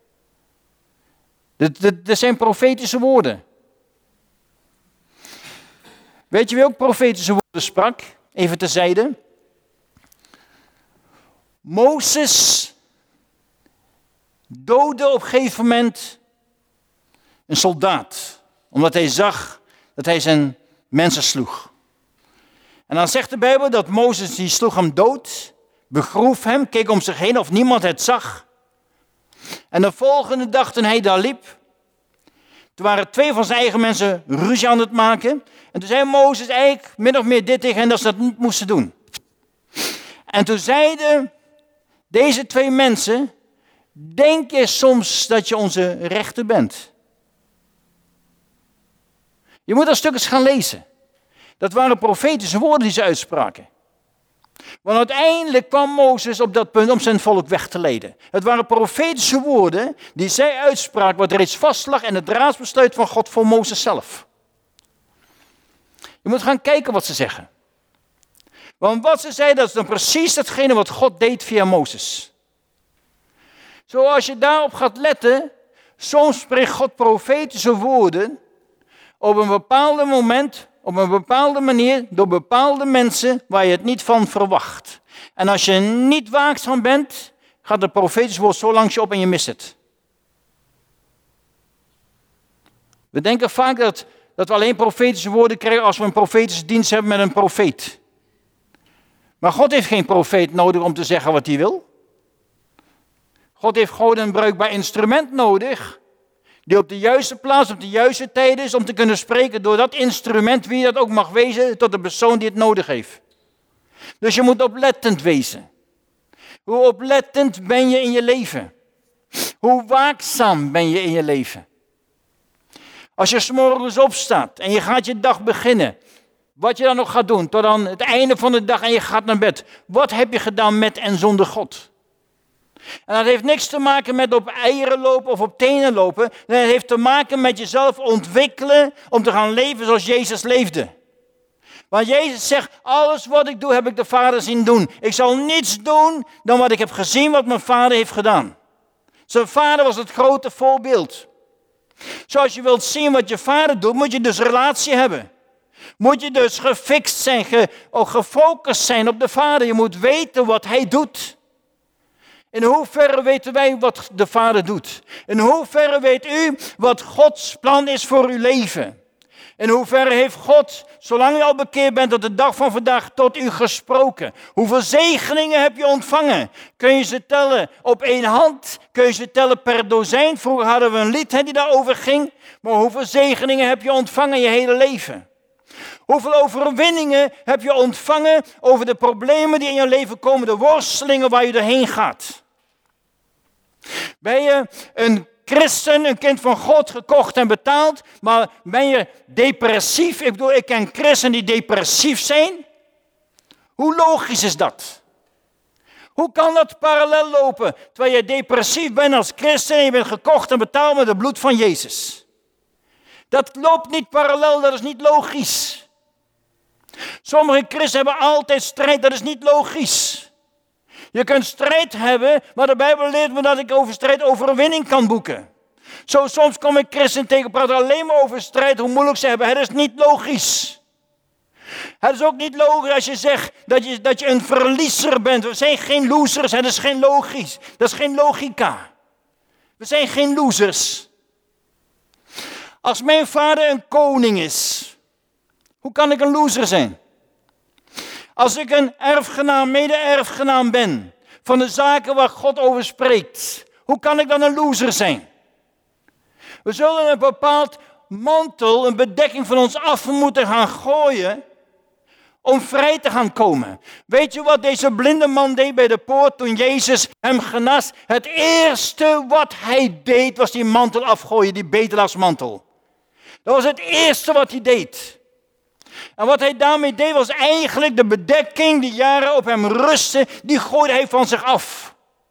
Dit, dit, dit zijn profetische woorden. Weet je wie ook profetische woorden sprak? Even terzijde. Mozes doodde op een gegeven moment een soldaat. Omdat hij zag dat hij zijn mensen sloeg. En dan zegt de Bijbel dat Mozes die sloeg hem dood, begroef hem, keek om zich heen of niemand het zag. En de volgende dag toen hij daar liep, toen waren twee van zijn eigen mensen ruzie aan het maken. En toen zei Mozes eigenlijk min of meer dit tegen hen dat ze dat niet moesten doen. En toen zeiden deze twee mensen, denk je soms dat je onze rechter bent? Je moet dat stuk eens gaan lezen. Dat waren profetische woorden die ze uitspraken. Want uiteindelijk kwam Mozes op dat punt om zijn volk weg te leiden. Het waren profetische woorden die zij uitspraken wat reeds vastlag en het raadsbesluit van God voor Mozes zelf. Je moet gaan kijken wat ze zeggen. Want wat ze zeiden, dat is dan precies datgene wat God deed via Mozes. Zoals je daarop gaat letten, soms spreekt God profetische woorden op een bepaald moment, op een bepaalde manier, door bepaalde mensen waar je het niet van verwacht. En als je niet waakzaam bent, gaat het profetische woord zo langs je op en je mist het. We denken vaak dat, dat we alleen profetische woorden krijgen als we een profetische dienst hebben met een profeet. Maar God heeft geen profeet nodig om te zeggen wat hij wil. God heeft gewoon een bruikbaar instrument nodig Die op de juiste plaats, op de juiste tijd is om te kunnen spreken door dat instrument, wie dat ook mag wezen, tot de persoon die het nodig heeft. Dus je moet oplettend wezen. Hoe oplettend ben je in je leven? Hoe waakzaam ben je in je leven? Als je 's morgens opstaat en je gaat je dag beginnen, wat je dan nog gaat doen tot aan het einde van de dag en je gaat naar bed. Wat heb je gedaan met en zonder God? En dat heeft niks te maken met op eieren lopen of op tenen lopen. Dat heeft te maken met jezelf ontwikkelen om te gaan leven zoals Jezus leefde. Want Jezus zegt, alles wat ik doe heb ik de Vader zien doen. Ik zal niets doen dan wat ik heb gezien wat mijn Vader heeft gedaan. Zijn Vader was het grote voorbeeld. Zoals je wilt zien wat je Vader doet, moet je dus relatie hebben. Moet je dus gefixt zijn, ge, of gefocust zijn op de Vader. Je moet weten wat Hij doet. In hoeverre weten wij wat de Vader doet? In hoeverre weet u wat Gods plan is voor uw leven? In hoeverre heeft God, zolang u al bekeerd bent tot de dag van vandaag, tot u gesproken? Hoeveel zegeningen heb je ontvangen? Kun je ze tellen op één hand? Kun je ze tellen per dozijn? Vroeger hadden we een lied hè, die daarover ging. Maar hoeveel zegeningen heb je ontvangen in je hele leven? Hoeveel overwinningen heb je ontvangen over de problemen die in je leven komen, de worstelingen waar je doorheen gaat? Ben je een christen, een kind van God, gekocht en betaald, maar ben je depressief? Ik bedoel, ik ken christenen die depressief zijn. Hoe logisch is dat? Hoe kan dat parallel lopen, terwijl je depressief bent als christen en je bent gekocht en betaald met het bloed van Jezus? Dat loopt niet parallel, dat is niet logisch. Sommige christenen hebben altijd strijd, dat is niet logisch. Je kunt strijd hebben, maar de Bijbel leert me dat ik over strijd overwinning kan boeken. Zo soms kom ik christenen tegen, praten alleen maar over strijd, hoe moeilijk ze hebben. Het is niet logisch. Het is ook niet logisch als je zegt dat je, dat je een verliezer bent. We zijn geen losers, het is geen logisch. Dat is geen logica. We zijn geen losers. Als mijn vader een koning is, hoe kan ik een loser zijn? Als ik een erfgenaam, mede-erfgenaam ben van de zaken waar God over spreekt, hoe kan ik dan een loser zijn? We zullen een bepaald mantel, een bedekking van ons af moeten gaan gooien om vrij te gaan komen. Weet je wat deze blinde man deed bij de poort toen Jezus hem genas? Het eerste wat hij deed was die mantel afgooien, die bedelaarsmantel. Dat was het eerste wat hij deed. En wat hij daarmee deed was eigenlijk de bedekking die jaren op hem rustte, die gooide hij van zich af.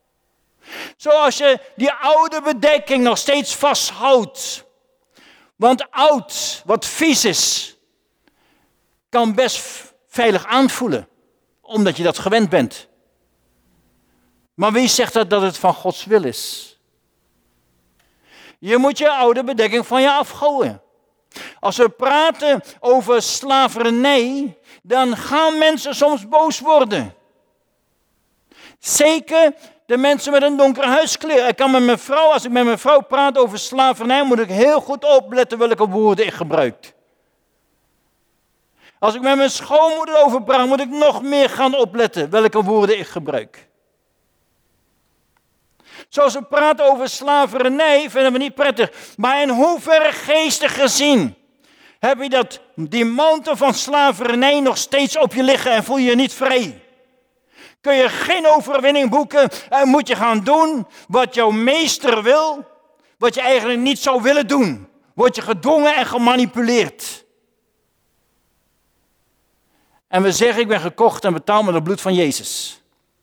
Zoals je die oude bedekking nog steeds vasthoudt. Want oud, wat vies is, kan best veilig aanvoelen, omdat je dat gewend bent. Maar wie zegt dat, dat het van Gods wil is? Je moet je oude bedekking van je afgooien. Als we praten over slavernij, dan gaan mensen soms boos worden. Zeker de mensen met een donkere huidskleur. Ik kan met mijn vrouw, als ik met mijn vrouw praat over slavernij, moet ik heel goed opletten welke woorden ik gebruik. Als ik met mijn schoonmoeder over praat, moet ik nog meer gaan opletten welke woorden ik gebruik. Zoals we praten over slavernij, vinden we niet prettig. Maar in hoeverre geestig gezien heb je dat, die mantel van slavernij nog steeds op je liggen en voel je je niet vrij? Kun je geen overwinning boeken en moet je gaan doen wat jouw meester wil, wat je eigenlijk niet zou willen doen. Word je gedwongen en gemanipuleerd. En we zeggen, ik ben gekocht en betaald met het bloed van Jezus.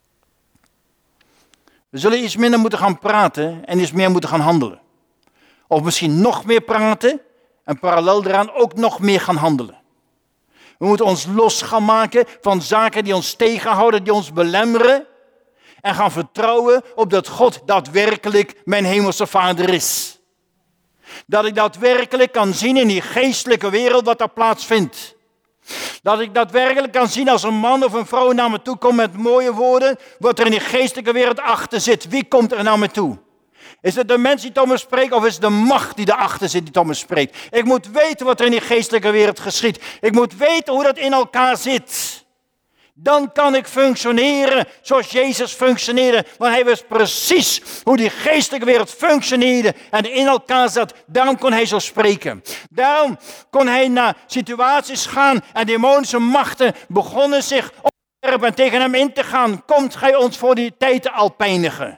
We zullen iets minder moeten gaan praten en iets meer moeten gaan handelen. Of misschien nog meer praten en parallel eraan ook nog meer gaan handelen. We moeten ons los gaan maken van zaken die ons tegenhouden, die ons belemmeren. En gaan vertrouwen op dat God daadwerkelijk mijn hemelse Vader is. Dat ik daadwerkelijk kan zien in die geestelijke wereld wat daar plaatsvindt. Dat ik daadwerkelijk kan zien als een man of een vrouw naar me toe komt met mooie woorden, wat er in die geestelijke wereld achter zit. Wie komt er naar me toe? Is het de mens die tot me spreekt of is het de macht die erachter zit die tot me spreekt? Ik moet weten wat er in die geestelijke wereld geschiet. Ik moet weten hoe dat in elkaar zit. Dan kan ik functioneren zoals Jezus functioneerde. Want hij wist precies hoe die geestelijke wereld functioneerde en in elkaar zat. Daarom kon hij zo spreken. Daarom kon hij naar situaties gaan en demonische machten begonnen zich op te werpen en tegen hem in te gaan. Komt gij ons voor die tijd al pijnigen?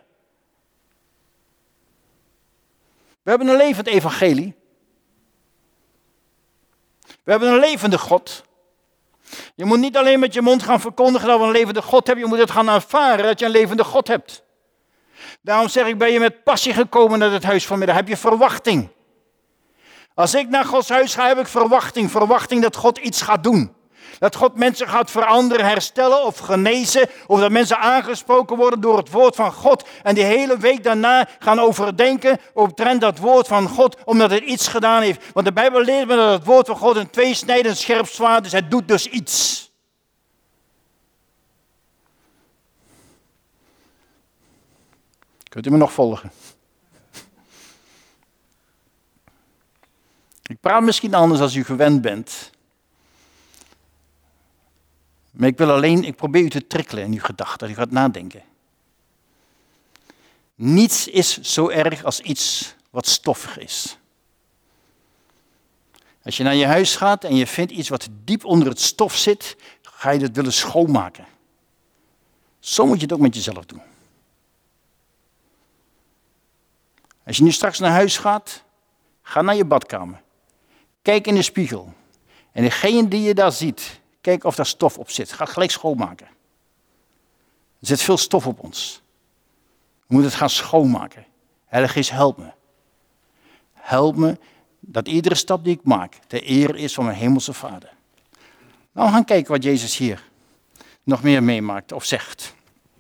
We hebben een levend evangelie. We hebben een levende God. Je moet niet alleen met je mond gaan verkondigen dat we een levende God hebben. Je moet het gaan ervaren dat je een levende God hebt. Daarom zeg ik, ben je met passie gekomen naar het huis vanmiddag. Heb je verwachting. Als ik naar Gods huis ga, heb ik verwachting. Verwachting dat God iets gaat doen. Dat God mensen gaat veranderen, herstellen of genezen. Of dat mensen aangesproken worden door het woord van God. En die hele week daarna gaan overdenken omtrent dat woord van God. Omdat het iets gedaan heeft. Want de Bijbel leert me dat het woord van God een tweesnijdend scherp zwaard is. Het doet dus iets. Kunt u me nog volgen? Ik praat misschien anders als u gewend bent. Maar ik wil alleen, ik probeer u te trikkelen in uw gedachten, dat u gaat nadenken. Niets is zo erg als iets wat stoffig is. Als je naar je huis gaat en je vindt iets wat diep onder het stof zit, ga je dat willen schoonmaken. Zo moet je het ook met jezelf doen. Als je nu straks naar huis gaat, ga naar je badkamer. Kijk in de spiegel. En degene die je daar ziet, kijk of daar stof op zit. Ga gelijk schoonmaken. Er zit veel stof op ons. We moeten het gaan schoonmaken. Heilige Geest, help me. Help me dat iedere stap die ik maak ter eer is van mijn hemelse Vader. Nou, we gaan kijken wat Jezus hier nog meer meemaakt of zegt.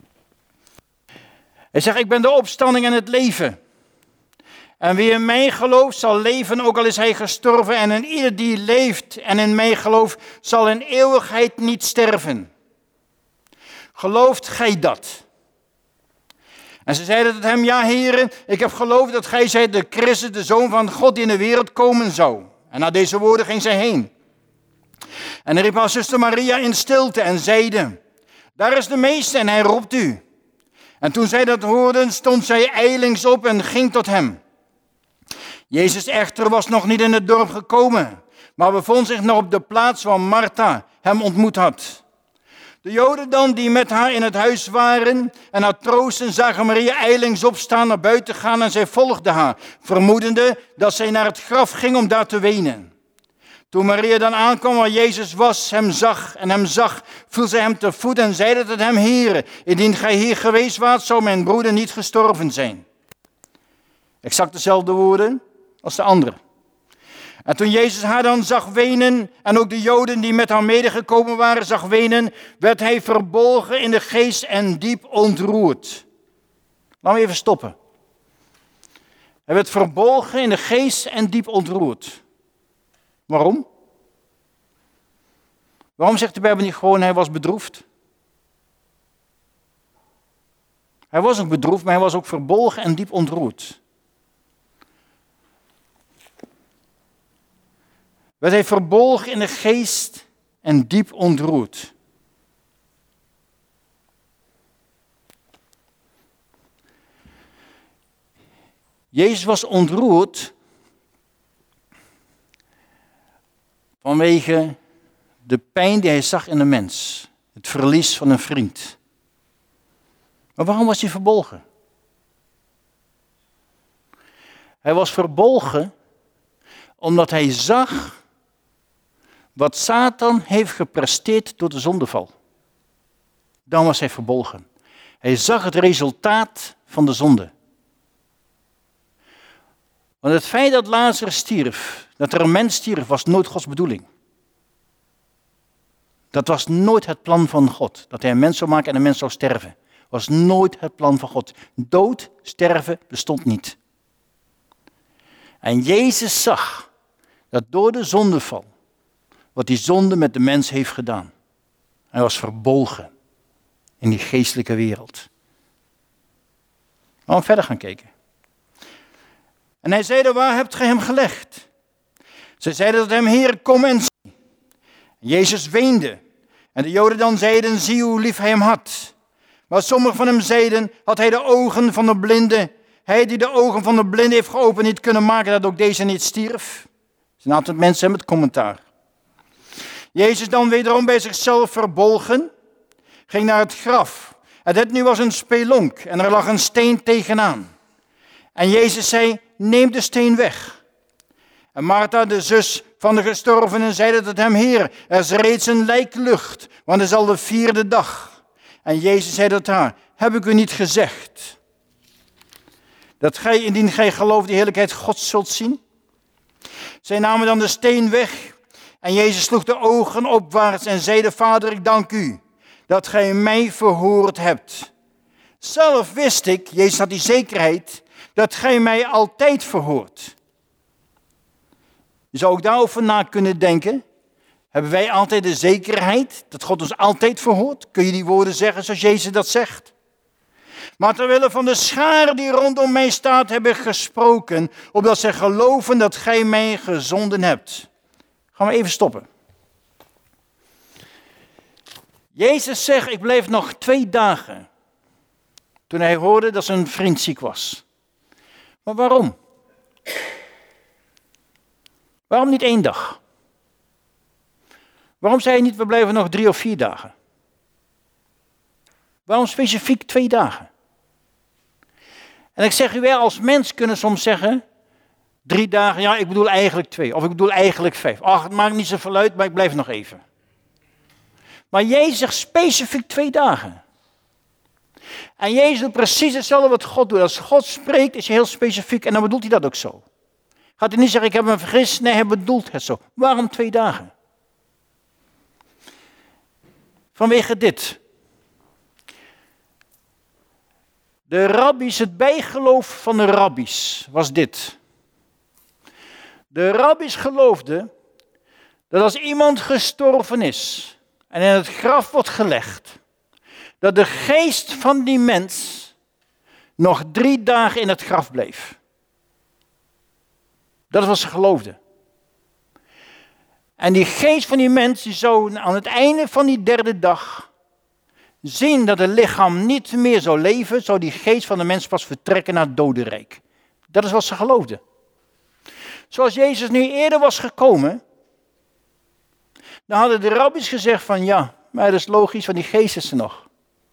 Hij zegt, ik ben de opstanding en het leven. En wie in mij gelooft zal leven, ook al is hij gestorven. En in ieder die leeft en in mij gelooft, zal in eeuwigheid niet sterven. Gelooft gij dat? En ze zeiden tot hem, ja heren, ik heb geloofd dat gij zijt de Christus, de Zoon van God, die in de wereld komen zou. En na deze woorden ging zij heen. En riep haar zuster Maria in stilte en zeide, daar is de meester en hij roept u. En toen zij dat hoorden, stond zij ijlings op en ging tot hem. Jezus echter was nog niet in het dorp gekomen, maar bevond zich nog op de plaats waar Martha hem ontmoet had. De Joden dan, die met haar in het huis waren en haar troosten, zagen Maria ijlings opstaan, naar buiten gaan en zij volgden haar, vermoedende dat zij naar het graf ging om daar te wenen. Toen Maria dan aankwam waar Jezus was, hem zag en hem zag, viel zij hem te voet en zeide tot hem, Heere, indien gij hier geweest waart, zou mijn broeder niet gestorven zijn. Exact dezelfde woorden als de andere. En toen Jezus haar dan zag wenen, en ook de Joden die met haar medegekomen waren zag wenen, werd hij verbolgen in de geest en diep ontroerd. Laten we even stoppen. Hij werd verbolgen in de geest en diep ontroerd. Waarom? Waarom zegt de Bijbel niet gewoon, hij was bedroefd? Hij was ook bedroefd, maar hij was ook verbolgen en diep ontroerd. Werd hij verbolgen in de geest en diep ontroerd. Jezus was ontroerd vanwege de pijn die hij zag in een mens. Het verlies van een vriend. Maar waarom was hij verbolgen? Hij was verbolgen omdat hij zag wat Satan heeft gepresteerd door de zondeval. Dan was hij verbolgen. Hij zag het resultaat van de zonde. Want het feit dat Lazarus stierf, dat er een mens stierf, was nooit Gods bedoeling. Dat was nooit het plan van God. Dat hij een mens zou maken en een mens zou sterven. Was nooit het plan van God. Dood, sterven bestond niet. En Jezus zag dat door de zondeval, wat die zonde met de mens heeft gedaan. Hij was verbolgen in die geestelijke wereld. Laten we verder gaan kijken. En hij zeide, waar hebt gij hem gelegd? Zij zeiden tot hem, Heer, kom en zie. Jezus weende En de Joden dan zeiden, zie hoe lief hij hem had. Maar sommigen van hem zeiden, had hij de ogen van de blinde, hij die de ogen van de blinde heeft geopend, niet kunnen maken dat ook deze niet stierf. Een aantal mensen met commentaar. Jezus dan wederom bij zichzelf verbolgen, ging naar het graf. En dit nu was een spelonk en er lag een steen tegenaan. En Jezus zei, neem de steen weg. En Martha, de zus van de gestorvene, zeide tot hem, Heer, er is reeds een lijklucht, want het is al de vierde dag. En Jezus zei tot haar, heb ik u niet gezegd, dat gij, indien gij gelooft, de heerlijkheid Gods zult zien? Zij namen dan de steen weg en Jezus sloeg de ogen opwaarts en zeide, Vader, ik dank u dat gij mij verhoord hebt. Zelf wist ik, Jezus had die zekerheid, dat gij mij altijd verhoort. Je zou ook daarover na kunnen denken. Hebben wij altijd de zekerheid dat God ons altijd verhoort? Kun je die woorden zeggen zoals Jezus dat zegt? Maar terwille van de schare die rondom mij staat, heb ik gesproken, opdat zij geloven dat gij mij gezonden hebt. Gaan we even stoppen. Jezus zegt, ik bleef nog twee dagen, toen hij hoorde dat zijn vriend ziek was. Maar waarom? Waarom niet één dag? Waarom zei hij niet, we blijven nog drie of vier dagen? Waarom specifiek twee dagen? En ik zeg u wel, als mens kunnen soms zeggen, drie dagen, ja, ik bedoel eigenlijk twee. Of ik bedoel eigenlijk vijf. Ach, het maakt niet zoveel uit, maar ik blijf nog even. Maar Jezus zegt specifiek twee dagen. En Jezus doet precies hetzelfde wat God doet. Als God spreekt, is hij heel specifiek en dan bedoelt hij dat ook zo. Gaat hij niet zeggen, ik heb me vergist? Nee, hij bedoelt het zo. Waarom twee dagen? Vanwege dit. De rabbies, het bijgeloof van de rabbies was dit. De rabbies geloofden dat als iemand gestorven is en in het graf wordt gelegd, dat de geest van die mens nog drie dagen in het graf bleef. Dat is wat ze geloofden. En die geest van die mens die zou aan het einde van die derde dag zien dat het lichaam niet meer zou leven, zou die geest van de mens pas vertrekken naar het dodenrijk. Dat is wat ze geloofden. Zoals Jezus nu eerder was gekomen, dan hadden de rabbies gezegd van ja, maar dat is logisch, want die geest is er nog.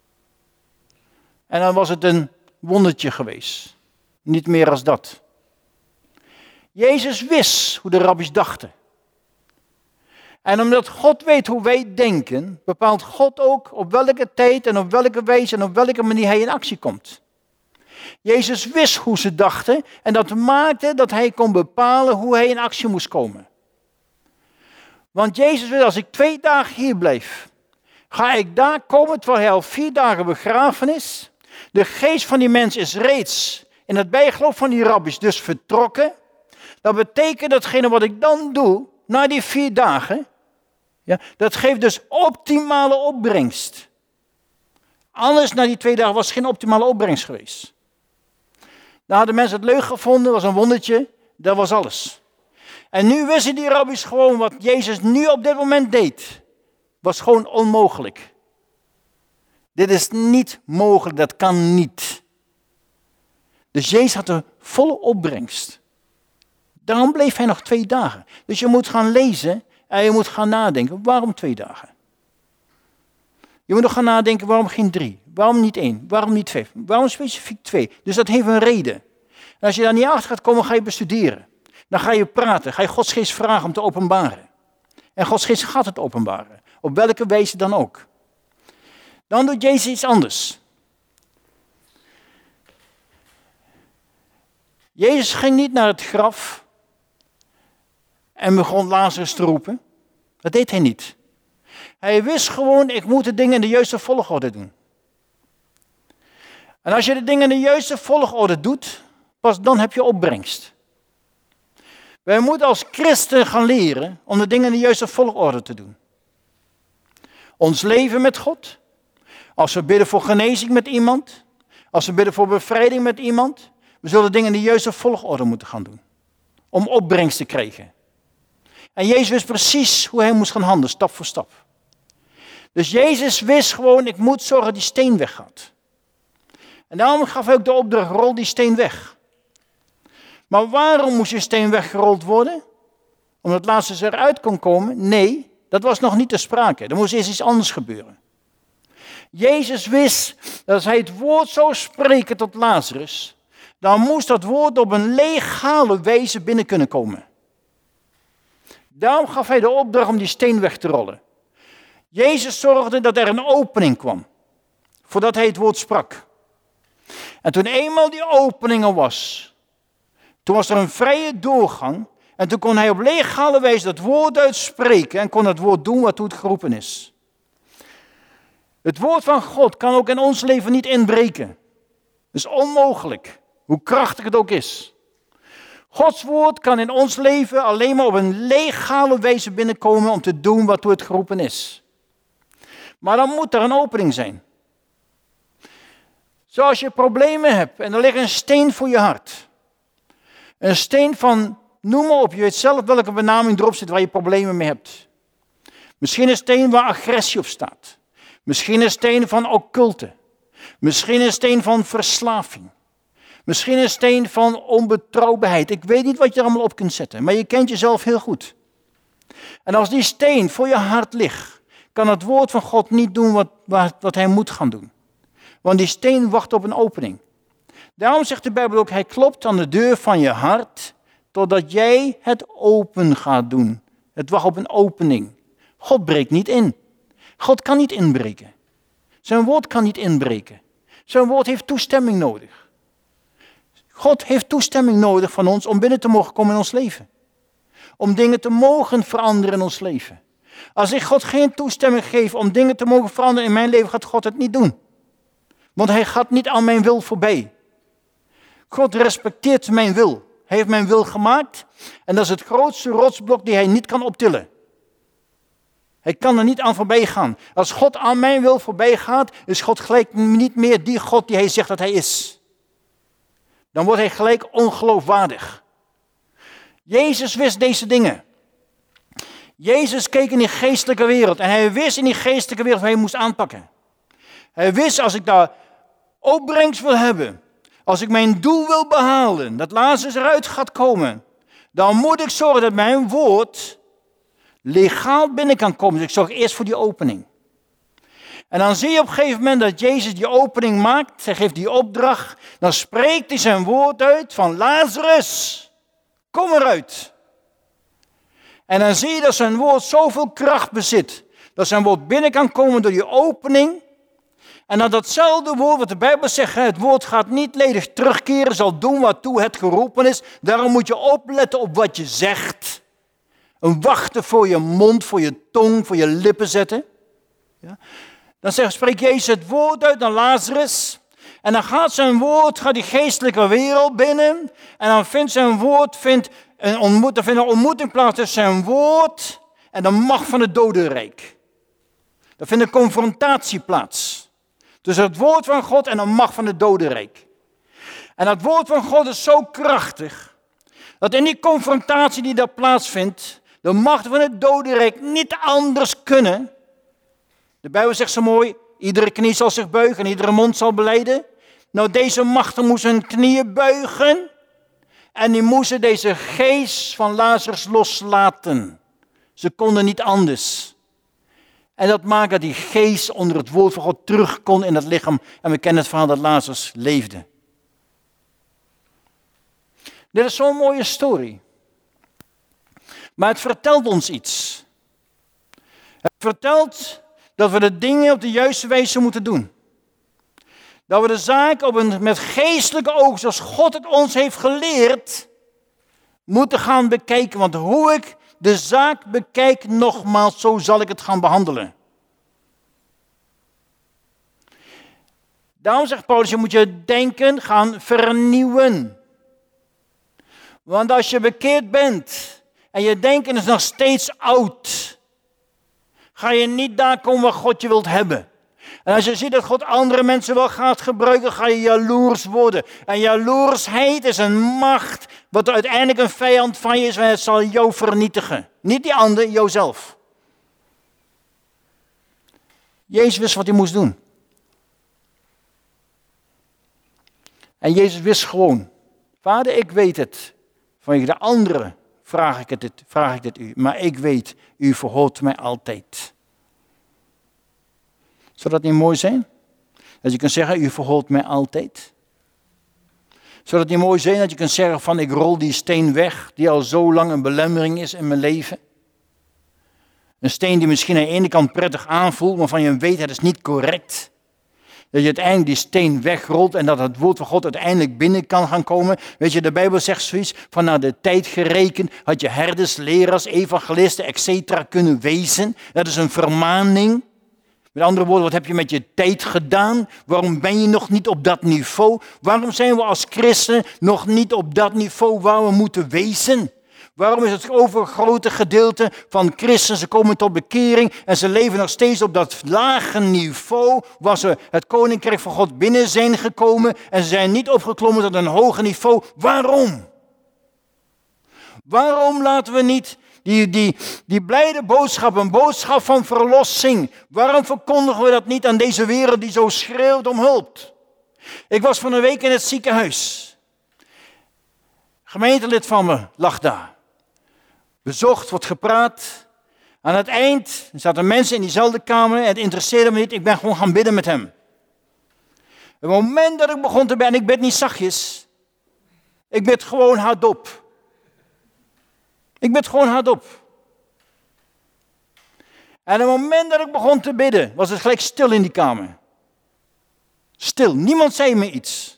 En dan was het een wondertje geweest. Niet meer als dat. Jezus wist hoe de rabbies dachten. En omdat God weet hoe wij denken, bepaalt God ook op welke tijd en op welke wijze en op welke manier hij in actie komt. Jezus wist hoe ze dachten en dat maakte dat hij kon bepalen hoe hij in actie moest komen. Want Jezus wil, als ik twee dagen hier blijf, ga ik daar komen terwijl hij al vier dagen begraven is. De geest van die mens is reeds in het bijgeloof van die rabbies dus vertrokken. Dat betekent datgene wat ik dan doe, na die vier dagen, ja, dat geeft dus optimale opbrengst. Anders na die twee dagen was geen optimale opbrengst geweest. Dan hadden mensen het leuk gevonden, was een wondertje, dat was alles. En nu wisten die rabbies gewoon wat Jezus nu op dit moment deed, was gewoon onmogelijk. Dit is niet mogelijk, dat kan niet. Dus Jezus had een volle opbrengst. Daarom bleef hij nog twee dagen. Dus je moet gaan lezen en je moet gaan nadenken. Waarom twee dagen? Je moet nog gaan nadenken, waarom geen drie? Waarom niet één? Waarom niet vijf? Waarom specifiek twee? Dus dat heeft een reden. En als je daar niet achter gaat komen, ga je bestuderen. Dan ga je praten, ga je Gods geest vragen om te openbaren. En Gods geest gaat het openbaren. Op welke wijze dan ook. Dan doet Jezus iets anders. Jezus ging niet naar het graf en begon Lazarus te roepen. Dat deed hij niet. Hij wist gewoon, ik moet de dingen in de juiste volgorde doen. En als je de dingen in de juiste volgorde doet, pas dan heb je opbrengst. Wij moeten als christen gaan leren om de dingen in de juiste volgorde te doen. Ons leven met God. Als we bidden voor genezing met iemand. Als we bidden voor bevrijding met iemand. We zullen dingen in de juiste volgorde moeten gaan doen. Om opbrengst te krijgen. En Jezus wist precies hoe hij moest gaan handelen, stap voor stap. Dus Jezus wist gewoon, ik moet zorgen dat die steen weggaat. En daarom gaf hij ook de opdracht, rol die steen weg. Maar waarom moest die steen weggerold worden? Omdat Lazarus eruit kon komen? Nee, dat was nog niet te sprake. Er moest eerst iets anders gebeuren. Jezus wist dat als hij het woord zou spreken tot Lazarus, dan moest dat woord op een legale wijze binnen kunnen komen. Daarom gaf hij de opdracht om die steen weg te rollen. Jezus zorgde dat er een opening kwam, voordat hij het woord sprak. En toen eenmaal die opening er was, toen was er een vrije doorgang en toen kon hij op legale wijze dat woord uitspreken en kon dat woord doen waartoe het geroepen is. Het woord van God kan ook in ons leven niet inbreken. Dat is onmogelijk, hoe krachtig het ook is. Gods woord kan in ons leven alleen maar op een legale wijze binnenkomen om te doen waartoe het geroepen is. Maar dan moet er een opening zijn. Zoals je problemen hebt en er ligt een steen voor je hart. Een steen van, noem maar op, je weet zelf welke benaming erop zit waar je problemen mee hebt. Misschien een steen waar agressie op staat. Misschien een steen van occulte. Misschien een steen van verslaving. Misschien een steen van onbetrouwbaarheid. Ik weet niet wat je er allemaal op kunt zetten, maar je kent jezelf heel goed. En als die steen voor je hart ligt, kan het woord van God niet doen wat, wat, wat hij moet gaan doen. Want die steen wacht op een opening. Daarom zegt de Bijbel ook, hij klopt aan de deur van je hart, totdat jij het open gaat doen. Het wacht op een opening. God breekt niet in. God kan niet inbreken. Zijn woord kan niet inbreken. Zijn woord heeft toestemming nodig. God heeft toestemming nodig van ons om binnen te mogen komen in ons leven. Om dingen te mogen veranderen in ons leven. Als ik God geen toestemming geef om dingen te mogen veranderen in mijn leven, gaat God het niet doen. Want hij gaat niet aan mijn wil voorbij. God respecteert mijn wil. Hij heeft mijn wil gemaakt en dat is het grootste rotsblok die hij niet kan optillen. Hij kan er niet aan voorbij gaan. Als God aan mijn wil voorbij gaat, is God gelijk niet meer die God die hij zegt dat hij is. Dan wordt hij gelijk ongeloofwaardig. Jezus wist deze dingen. Jezus keek in die geestelijke wereld en hij wist in die geestelijke wereld wat hij moest aanpakken. Hij wist, als ik daar opbrengst wil hebben, als ik mijn doel wil behalen, dat Lazarus eruit gaat komen, dan moet ik zorgen dat mijn woord legaal binnen kan komen. Dus ik zorg eerst voor die opening. En dan zie je op een gegeven moment dat Jezus die opening maakt, hij geeft die opdracht, dan spreekt hij zijn woord uit van Lazarus, kom eruit. En dan zie je dat zijn woord zoveel kracht bezit, dat zijn woord binnen kan komen door die opening. En dan datzelfde woord wat de Bijbel zegt, het woord gaat niet ledig terugkeren, zal doen waartoe het geroepen is. Daarom moet je opletten op wat je zegt. Een wachten voor je mond, voor je tong, voor je lippen zetten. Ja. Dan zegt, spreekt Jezus het woord uit naar Lazarus. En dan gaat zijn woord, gaat die geestelijke wereld binnen. En dan vindt zijn woord, vindt een, ontmoet, dan vindt een ontmoeting plaats tussen zijn woord en de macht van het dodenrijk. Er vindt een confrontatie plaats. Tussen het woord van God en de macht van het dodenrijk. En dat woord van God is zo krachtig, dat in die confrontatie die daar plaatsvindt, de machten van het dodenrijk niet anders kunnen. De Bijbel zegt zo mooi, iedere knie zal zich buigen en iedere mond zal belijden. Nou, deze machten moesten hun knieën buigen en die moesten deze geest van Lazarus loslaten. Ze konden niet anders. En dat maakt dat die geest onder het woord van God terug kon in het lichaam. En we kennen het verhaal dat Lazarus leefde. Dit is zo'n mooie story. Maar het vertelt ons iets. Het vertelt dat we de dingen op de juiste wijze moeten doen. Dat we de zaak op een, met geestelijke ogen, zoals God het ons heeft geleerd, moeten gaan bekijken. Want hoe ik de zaak bekijk, nogmaals, zo zal ik het gaan behandelen. Daarom zegt Paulus, je moet je denken gaan vernieuwen. Want als je bekeerd bent en je denken is nog steeds oud, ga je niet daar komen waar God je wilt hebben. En als je ziet dat God andere mensen wel gaat gebruiken, ga je jaloers worden. En jaloersheid is een macht wat uiteindelijk een vijand van je is en het zal jou vernietigen. Niet die ander, jouzelf. Jezus wist wat hij moest doen. En Jezus wist gewoon, Vader, ik weet het. Vanwege de anderen vraag ik, het, vraag ik dit u. Maar ik weet, u verhoort mij altijd. Zou dat niet mooi zijn? Dat je kunt zeggen, u verhoort mij altijd. Zou dat niet mooi zijn dat je kunt zeggen van, ik rol die steen weg, die al zo lang een belemmering is in mijn leven. Een steen die misschien aan de ene kant prettig aanvoelt, maar van je weet, het is niet correct. Dat je uiteindelijk die steen wegrolt en dat het woord van God uiteindelijk binnen kan gaan komen. Weet je, de Bijbel zegt zoiets van naar de tijd gerekend had je herders, leraars, evangelisten, et cetera kunnen wezen. Dat is een vermaning. Met andere woorden, wat heb je met je tijd gedaan? Waarom ben je nog niet op dat niveau? Waarom zijn we als christenen nog niet op dat niveau waar we moeten wezen? Waarom is het overgrote gedeelte van christenen, ze komen tot bekering en ze leven nog steeds op dat lage niveau waar ze het koninkrijk van God binnen zijn gekomen en ze zijn niet opgeklommen tot een hoger niveau? Waarom? Waarom laten we niet die, die, die blijde boodschap, een boodschap van verlossing, waarom verkondigen we dat niet aan deze wereld die zo schreeuwt om hulp? Ik was van een week in het ziekenhuis. Gemeentelid van me lag daar. Bezocht, wordt gepraat. Aan het eind zaten mensen in diezelfde kamer en het interesseerde me niet. Ik ben gewoon gaan bidden met hem. Het moment dat ik begon te bidden, ik bid niet zachtjes. Ik bid gewoon hardop. Ik bid gewoon hardop. En het moment dat ik begon te bidden, was het gelijk stil in die kamer. Stil, niemand zei me iets.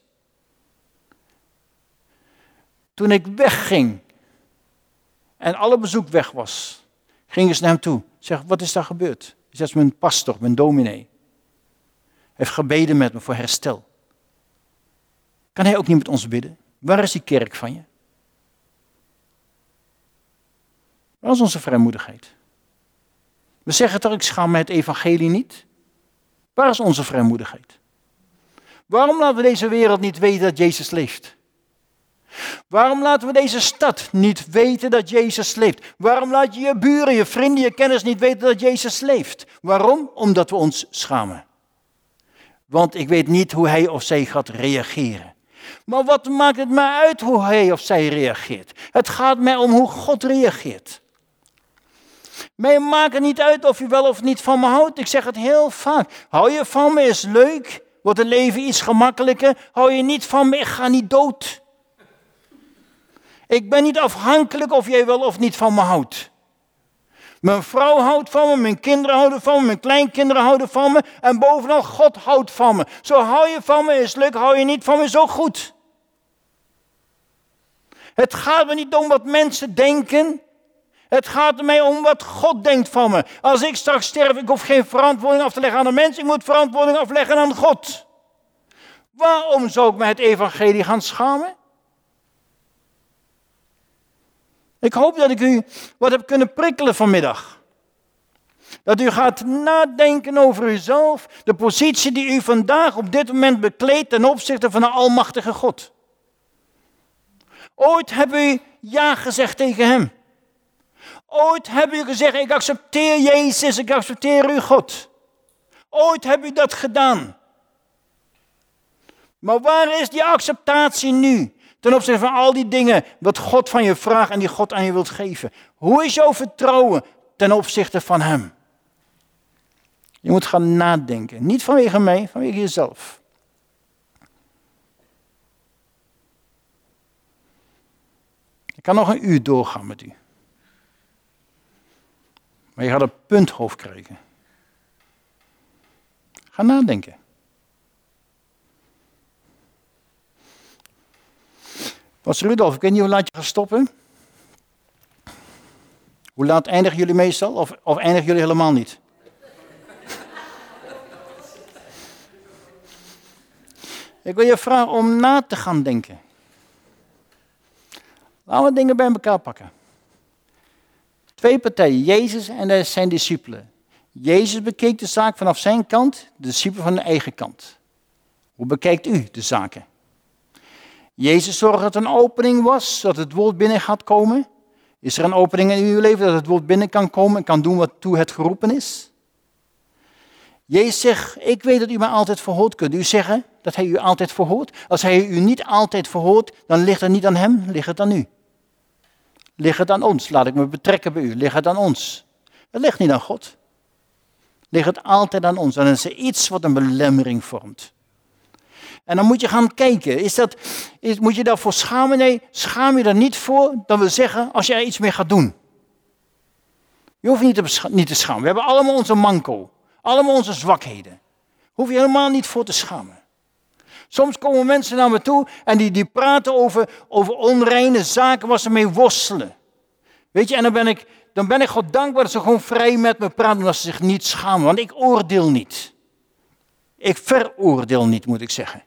Toen ik wegging en alle bezoek weg was, gingen ze naar hem toe. Zeg, wat is daar gebeurd? Hij zegt, mijn pastor, mijn dominee, heeft gebeden met me voor herstel. Kan hij ook niet met ons bidden? Waar is die kerk van je? Waar is onze vrijmoedigheid? We zeggen toch, ik schaam me het evangelie niet. Waar is onze vrijmoedigheid? Waarom laten we deze wereld niet weten dat Jezus leeft? Waarom laten we deze stad niet weten dat Jezus leeft? Waarom laat je je buren, je vrienden, je kennis niet weten dat Jezus leeft? Waarom? Omdat we ons schamen. Want ik weet niet hoe hij of zij gaat reageren. Maar wat maakt het mij uit hoe hij of zij reageert? Het gaat mij om hoe God reageert. Mij maakt het niet uit of je wel of niet van me houdt. Ik zeg het heel vaak. Hou je van me is leuk. Wordt het leven iets gemakkelijker. Hou je niet van me, ik ga niet dood. Ik ben niet afhankelijk of jij wel of niet van me houdt. Mijn vrouw houdt van me, mijn kinderen houden van me, mijn kleinkinderen houden van me. En bovenal, God houdt van me. Zo hou je van me is leuk, hou je niet van me is ook goed. Het gaat me niet om wat mensen denken. Het gaat mij om wat God denkt van me. Als ik straks sterf, ik hoef geen verantwoording af te leggen aan de mens. Ik moet verantwoording afleggen aan God. Waarom zou ik me het evangelie gaan schamen? Ik hoop dat ik u wat heb kunnen prikkelen vanmiddag. Dat u gaat nadenken over uzelf. De positie die u vandaag op dit moment bekleedt ten opzichte van de almachtige God. Ooit heb u ja gezegd tegen hem. Ooit heb u gezegd, ik accepteer Jezus, ik accepteer u God. Ooit heb u dat gedaan. Maar waar is die acceptatie nu? Ten opzichte van al die dingen wat God van je vraagt en die God aan je wilt geven. Hoe is jouw vertrouwen ten opzichte van hem? Je moet gaan nadenken. Niet vanwege mij, vanwege jezelf. Ik kan nog een uur doorgaan met u. Maar je gaat een punthoofd krijgen. Ga nadenken. Was Rudolf, ik weet niet hoe laat je gaat stoppen. Hoe laat eindigen jullie meestal? Of, of eindigen jullie helemaal niet? Ik wil je vragen om na te gaan denken. Laten we dingen bij elkaar pakken. Twee partijen, Jezus en zijn discipelen. Jezus bekeek de zaak vanaf zijn kant, de discipelen van de eigen kant. Hoe bekijkt u de zaken? Jezus zorgt dat er een opening was, dat het woord binnen gaat komen. Is er een opening in uw leven dat het woord binnen kan komen en kan doen wat toe het geroepen is? Jezus zegt, ik weet dat u mij altijd verhoort. Kunt u zeggen dat hij u altijd verhoort? Als hij u niet altijd verhoort, dan ligt het niet aan hem, ligt het aan u. Ligt het aan ons, laat ik me betrekken bij u, ligt het aan ons. Het ligt niet aan God. Ligt het altijd aan ons. Dan is er iets wat een belemmering vormt. En dan moet je gaan kijken, is dat, is, moet je daarvoor schamen? Nee, schaam je er niet voor, dan wil zeggen, als je er iets mee gaat doen. Je hoeft niet te, niet te schamen. We hebben allemaal onze manko. Allemaal onze zwakheden. Hoef je helemaal niet voor te schamen. Soms komen mensen naar me toe en die, die praten over, over onreine zaken waar ze mee worstelen. Weet je, en dan ben, ik, dan ben ik God dankbaar dat ze gewoon vrij met me praten, omdat ze zich niet schamen. Want ik oordeel niet. Ik veroordeel niet, moet ik zeggen.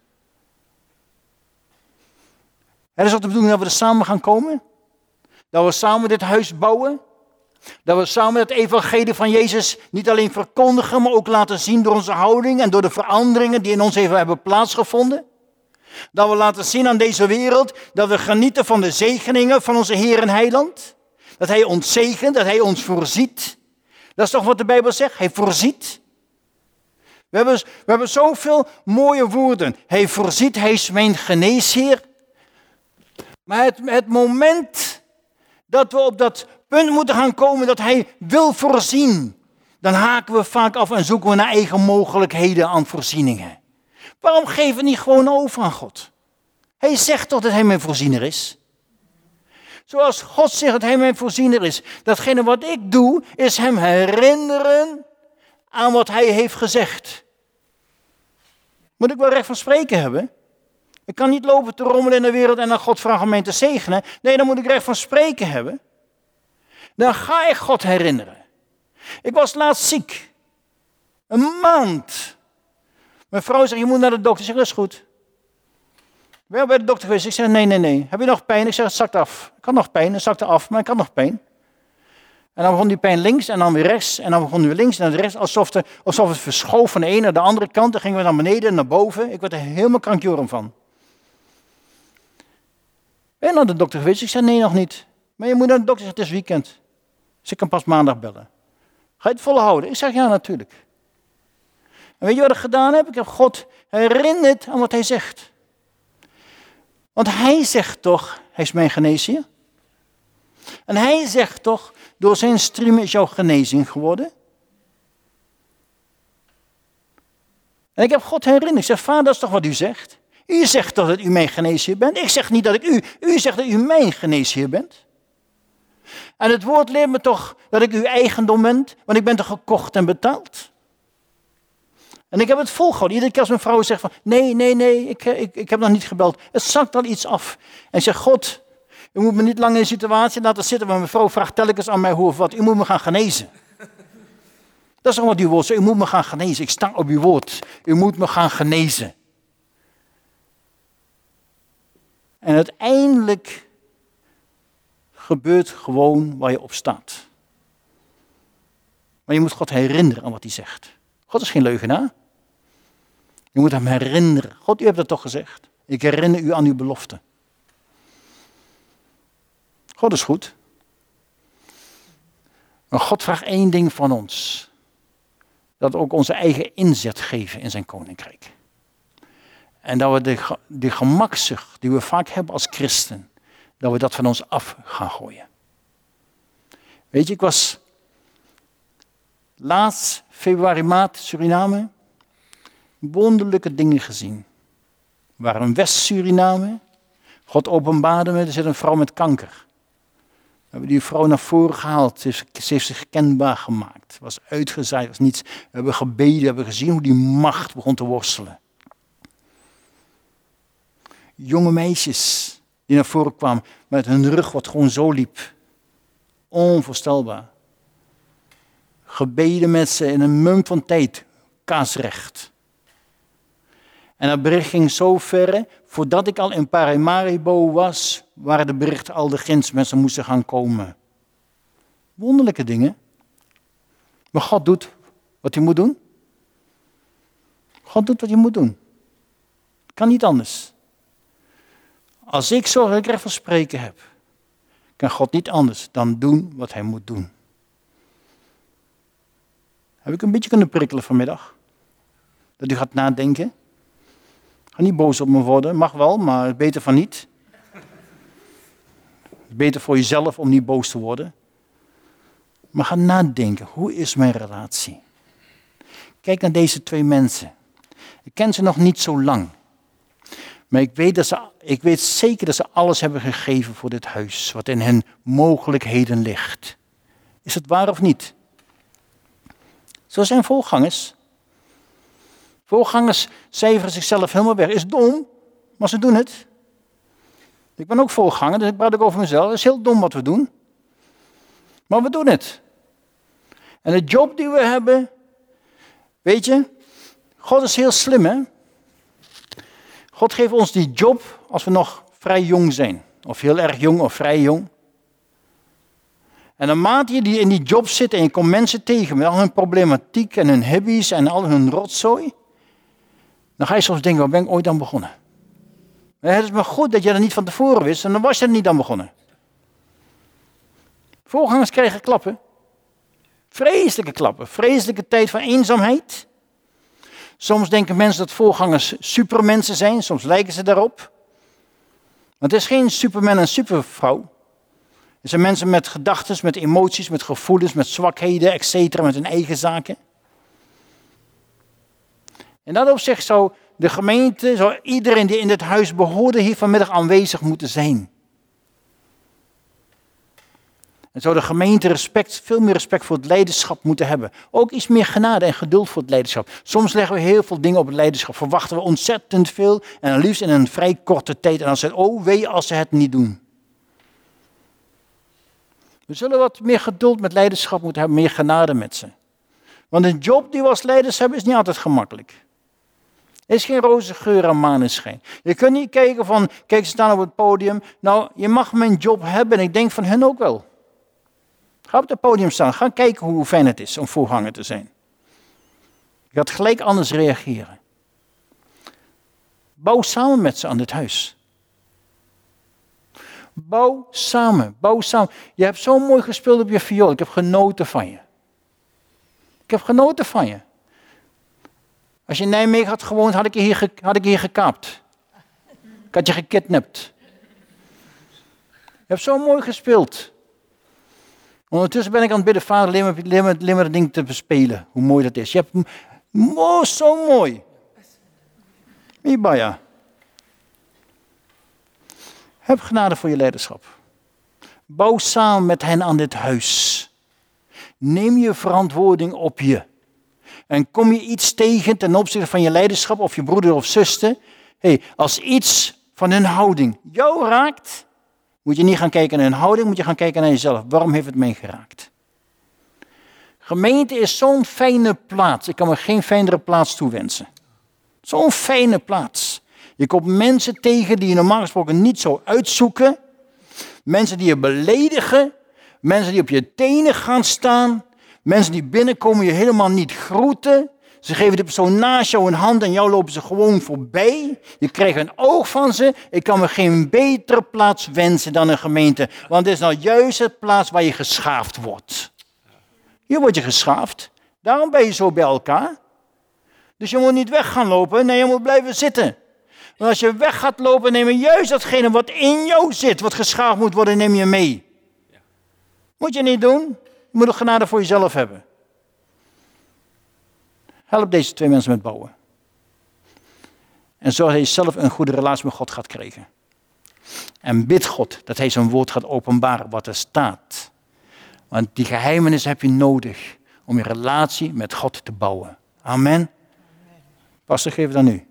Het is ook de bedoeling dat we er samen gaan komen. Dat we samen dit huis bouwen. Dat we samen het evangelie van Jezus niet alleen verkondigen, maar ook laten zien door onze houding en door de veranderingen die in ons even hebben plaatsgevonden. Dat we laten zien aan deze wereld dat we genieten van de zegeningen van onze Heer en Heiland. Dat Hij ons zegent, dat Hij ons voorziet. Dat is toch wat de Bijbel zegt? Hij voorziet. We hebben, we hebben zoveel mooie woorden. Hij voorziet, Hij is mijn geneesheer. Maar het, het moment dat we op dat punt moeten gaan komen dat Hij wil voorzien, dan haken we vaak af en zoeken we naar eigen mogelijkheden aan voorzieningen. Waarom geven we niet gewoon over aan God? Hij zegt toch dat Hij mijn voorziener is? Zoals God zegt dat Hij mijn voorziener is. Datgene wat ik doe, is Hem herinneren aan wat Hij heeft gezegd. Moet ik wel recht van spreken hebben? Ik kan niet lopen te rommelen in de wereld en dan God vragen om mij te zegenen. Nee, dan moet ik recht van spreken hebben. Dan ga ik God herinneren. Ik was laatst ziek. Een maand. Mijn vrouw zegt, je moet naar de dokter. Ik zeg, dat is goed. Ben je bij de dokter geweest? Ik zeg, nee, nee, nee. Heb je nog pijn? Ik zeg, het zakt af. Ik had nog pijn, het zakte af, maar ik had nog pijn. En dan begon die pijn links en dan weer rechts. En dan begon die weer links en dan rechts. Alsof, de, alsof het verschoof van de ene naar de andere kant. Dan gingen we naar beneden en naar boven. Ik werd er helemaal krankjoren van. Ben je naar de dokter geweest? Ik zeg, nee, nog niet. Maar je moet naar de dokter zeggen, het is weekend. Dus ik kan pas maandag bellen. Ga je het volhouden? Ik zeg, ja, natuurlijk. En weet je wat ik gedaan heb? Ik heb God herinnerd aan wat Hij zegt. Want Hij zegt toch, Hij is mijn geneesheer. En Hij zegt toch, door zijn striemen is jouw genezing geworden. En ik heb God herinnerd. Ik zeg, Vader, dat is toch wat u zegt? U zegt toch dat u mijn geneesheer bent? Ik zeg niet dat ik u, u zegt dat u mijn geneesheer bent. En het woord leert me toch dat ik uw eigendom ben, want ik ben toch gekocht en betaald. En ik heb het volgehouden. Iedere keer als mijn vrouw zegt van, nee, nee, nee, ik, ik, ik heb nog niet gebeld. Het zakt al iets af. En ik zeg, God, u moet me niet lang in een situatie laten zitten, want mijn vrouw vraagt telkens aan mij hoe of wat. U moet me gaan genezen. Dat is toch wat uw woord zegt. U moet me gaan genezen. Ik sta op uw woord. U moet me gaan genezen. En uiteindelijk gebeurt gewoon waar je op staat. Maar je moet God herinneren aan wat hij zegt. God is geen leugenaar. Je moet hem herinneren. God, u hebt dat toch gezegd. Ik herinner u aan uw belofte. God is goed. Maar God vraagt één ding van ons. Dat we ook onze eigen inzet geven in zijn koninkrijk. En dat we de, de gemakzucht die we vaak hebben als christen, dat we dat van ons af gaan gooien. Weet je, ik was laatst februari maand Suriname. Wonderlijke dingen gezien. We waren in West-Suriname. God openbaarde me, er zit een vrouw met kanker. We hebben die vrouw naar voren gehaald. Ze heeft, ze heeft zich kenbaar gemaakt. Het was uitgezaaid, was niets. We hebben gebeden, we hebben gezien hoe die macht begon te worstelen. Jonge meisjes die naar voren kwamen met hun rug wat gewoon zo liep. Onvoorstelbaar. Gebeden met ze in een mum van tijd. Kaasrecht. En dat bericht ging zo ver, voordat ik al in Paramaribo was, waren de berichten al de grensmensen moesten gaan komen. Wonderlijke dingen. Maar God doet wat hij moet doen. God doet wat hij moet doen. Kan niet anders. Als ik zorg dat ik recht van spreken heb, kan God niet anders dan doen wat hij moet doen. Heb ik een beetje kunnen prikkelen vanmiddag? Dat u gaat nadenken. Ga niet boos op me worden. Mag wel, maar beter van niet. Beter voor jezelf om niet boos te worden. Maar ga nadenken. Hoe is mijn relatie? Kijk naar deze twee mensen. Ik ken ze nog niet zo lang. Maar ik weet, dat ze, ik weet zeker dat ze alles hebben gegeven voor dit huis. Wat in hun mogelijkheden ligt. Is het waar of niet? Zo zijn voorgangers. Voorgangers cijferen zichzelf helemaal weg. Is dom, maar ze doen het. Ik ben ook voorganger, dus ik praat ook over mezelf. Het is heel dom wat we doen. Maar we doen het. En de job die we hebben, weet je, God is heel slim, hè? God geeft ons die job als we nog vrij jong zijn. Of heel erg jong of vrij jong. En naarmate je die in die job zit en je komt mensen tegen met al hun problematiek en hun hobby's en al hun rotzooi. Dan ga je soms denken, waar ben ik ooit aan begonnen? Maar het is maar goed dat je dat niet van tevoren wist en dan was je er niet aan begonnen. Voorgangers krijgen klappen. Vreselijke klappen. Vreselijke tijd van eenzaamheid. Soms denken mensen dat voorgangers supermensen zijn. Soms lijken ze daarop. Maar het is geen superman en supervrouw. Het zijn mensen met gedachten, met emoties, met gevoelens, met zwakheden, et cetera, met hun eigen zaken. In dat opzicht zou de gemeente, zou iedereen die in dit huis behoorde, hier vanmiddag aanwezig moeten zijn. En zou de gemeente respect, veel meer respect voor het leiderschap moeten hebben. Ook iets meer genade en geduld voor het leiderschap. Soms leggen we heel veel dingen op het leiderschap. Verwachten we ontzettend veel. En dan liefst in een vrij korte tijd. En dan zeggen we, oh wee als ze het niet doen. We zullen wat meer geduld met leiderschap moeten hebben. Meer genade met ze. Want een job die we als leiders hebben is niet altijd gemakkelijk. Er is geen roze geur en maneschijn. Je kunt niet kijken van, kijk ze staan op het podium. Nou, je mag mijn job hebben en ik denk van hen ook wel. Ga op het podium staan. Ga kijken hoe fijn het is om voorganger te zijn. Je gaat gelijk anders reageren. Bouw samen met ze aan dit huis. Bouw samen. Bouw samen. Je hebt zo mooi gespeeld op je viool. Ik heb genoten van je. Ik heb genoten van je. Als je in Nijmegen had gewoond, had ik je hier, ge, had ik je hier gekaapt. Ik had je gekidnapt. Je hebt zo mooi gespeeld. Ondertussen ben ik aan het bidden, vader, leer me, leer me, leer me dat ding te bespelen. Hoe mooi dat is. Je hebt oh, zo mooi. Ibaya. Heb genade voor je leiderschap. Bouw samen met hen aan dit huis. Neem je verantwoording op je. En kom je iets tegen ten opzichte van je leiderschap of je broeder of zuster. Hey, als iets van hun houding jou raakt, moet je niet gaan kijken naar hun houding, moet je gaan kijken naar jezelf. Waarom heeft het mij geraakt? Gemeente is zo'n fijne plaats. Ik kan me geen fijnere plaats toewensen. Zo'n fijne plaats. Je komt mensen tegen die je normaal gesproken niet zou uitzoeken. Mensen die je beledigen. Mensen die op je tenen gaan staan. Mensen die binnenkomen je helemaal niet groeten. Ze geven de persoon naast jou een hand en jou lopen ze gewoon voorbij. Je krijgt een oog van ze. Ik kan me geen betere plaats wensen dan een gemeente. Want het is nou juist de plaats waar je geschaafd wordt. Hier word je geschaafd. Daarom ben je zo bij elkaar. Dus je moet niet weg gaan lopen. Nee, je moet blijven zitten. Want als je weg gaat lopen, neem je juist datgene wat in jou zit. Wat geschaafd moet worden, neem je mee. Moet je niet doen. Je moet ook genade voor jezelf hebben. Help deze twee mensen met bouwen. En zorg dat je zelf een goede relatie met God gaat krijgen. En bid God dat hij zijn woord gaat openbaren wat er staat. Want die geheimenis heb je nodig om je relatie met God te bouwen. Amen. Pastor, geef het aan u.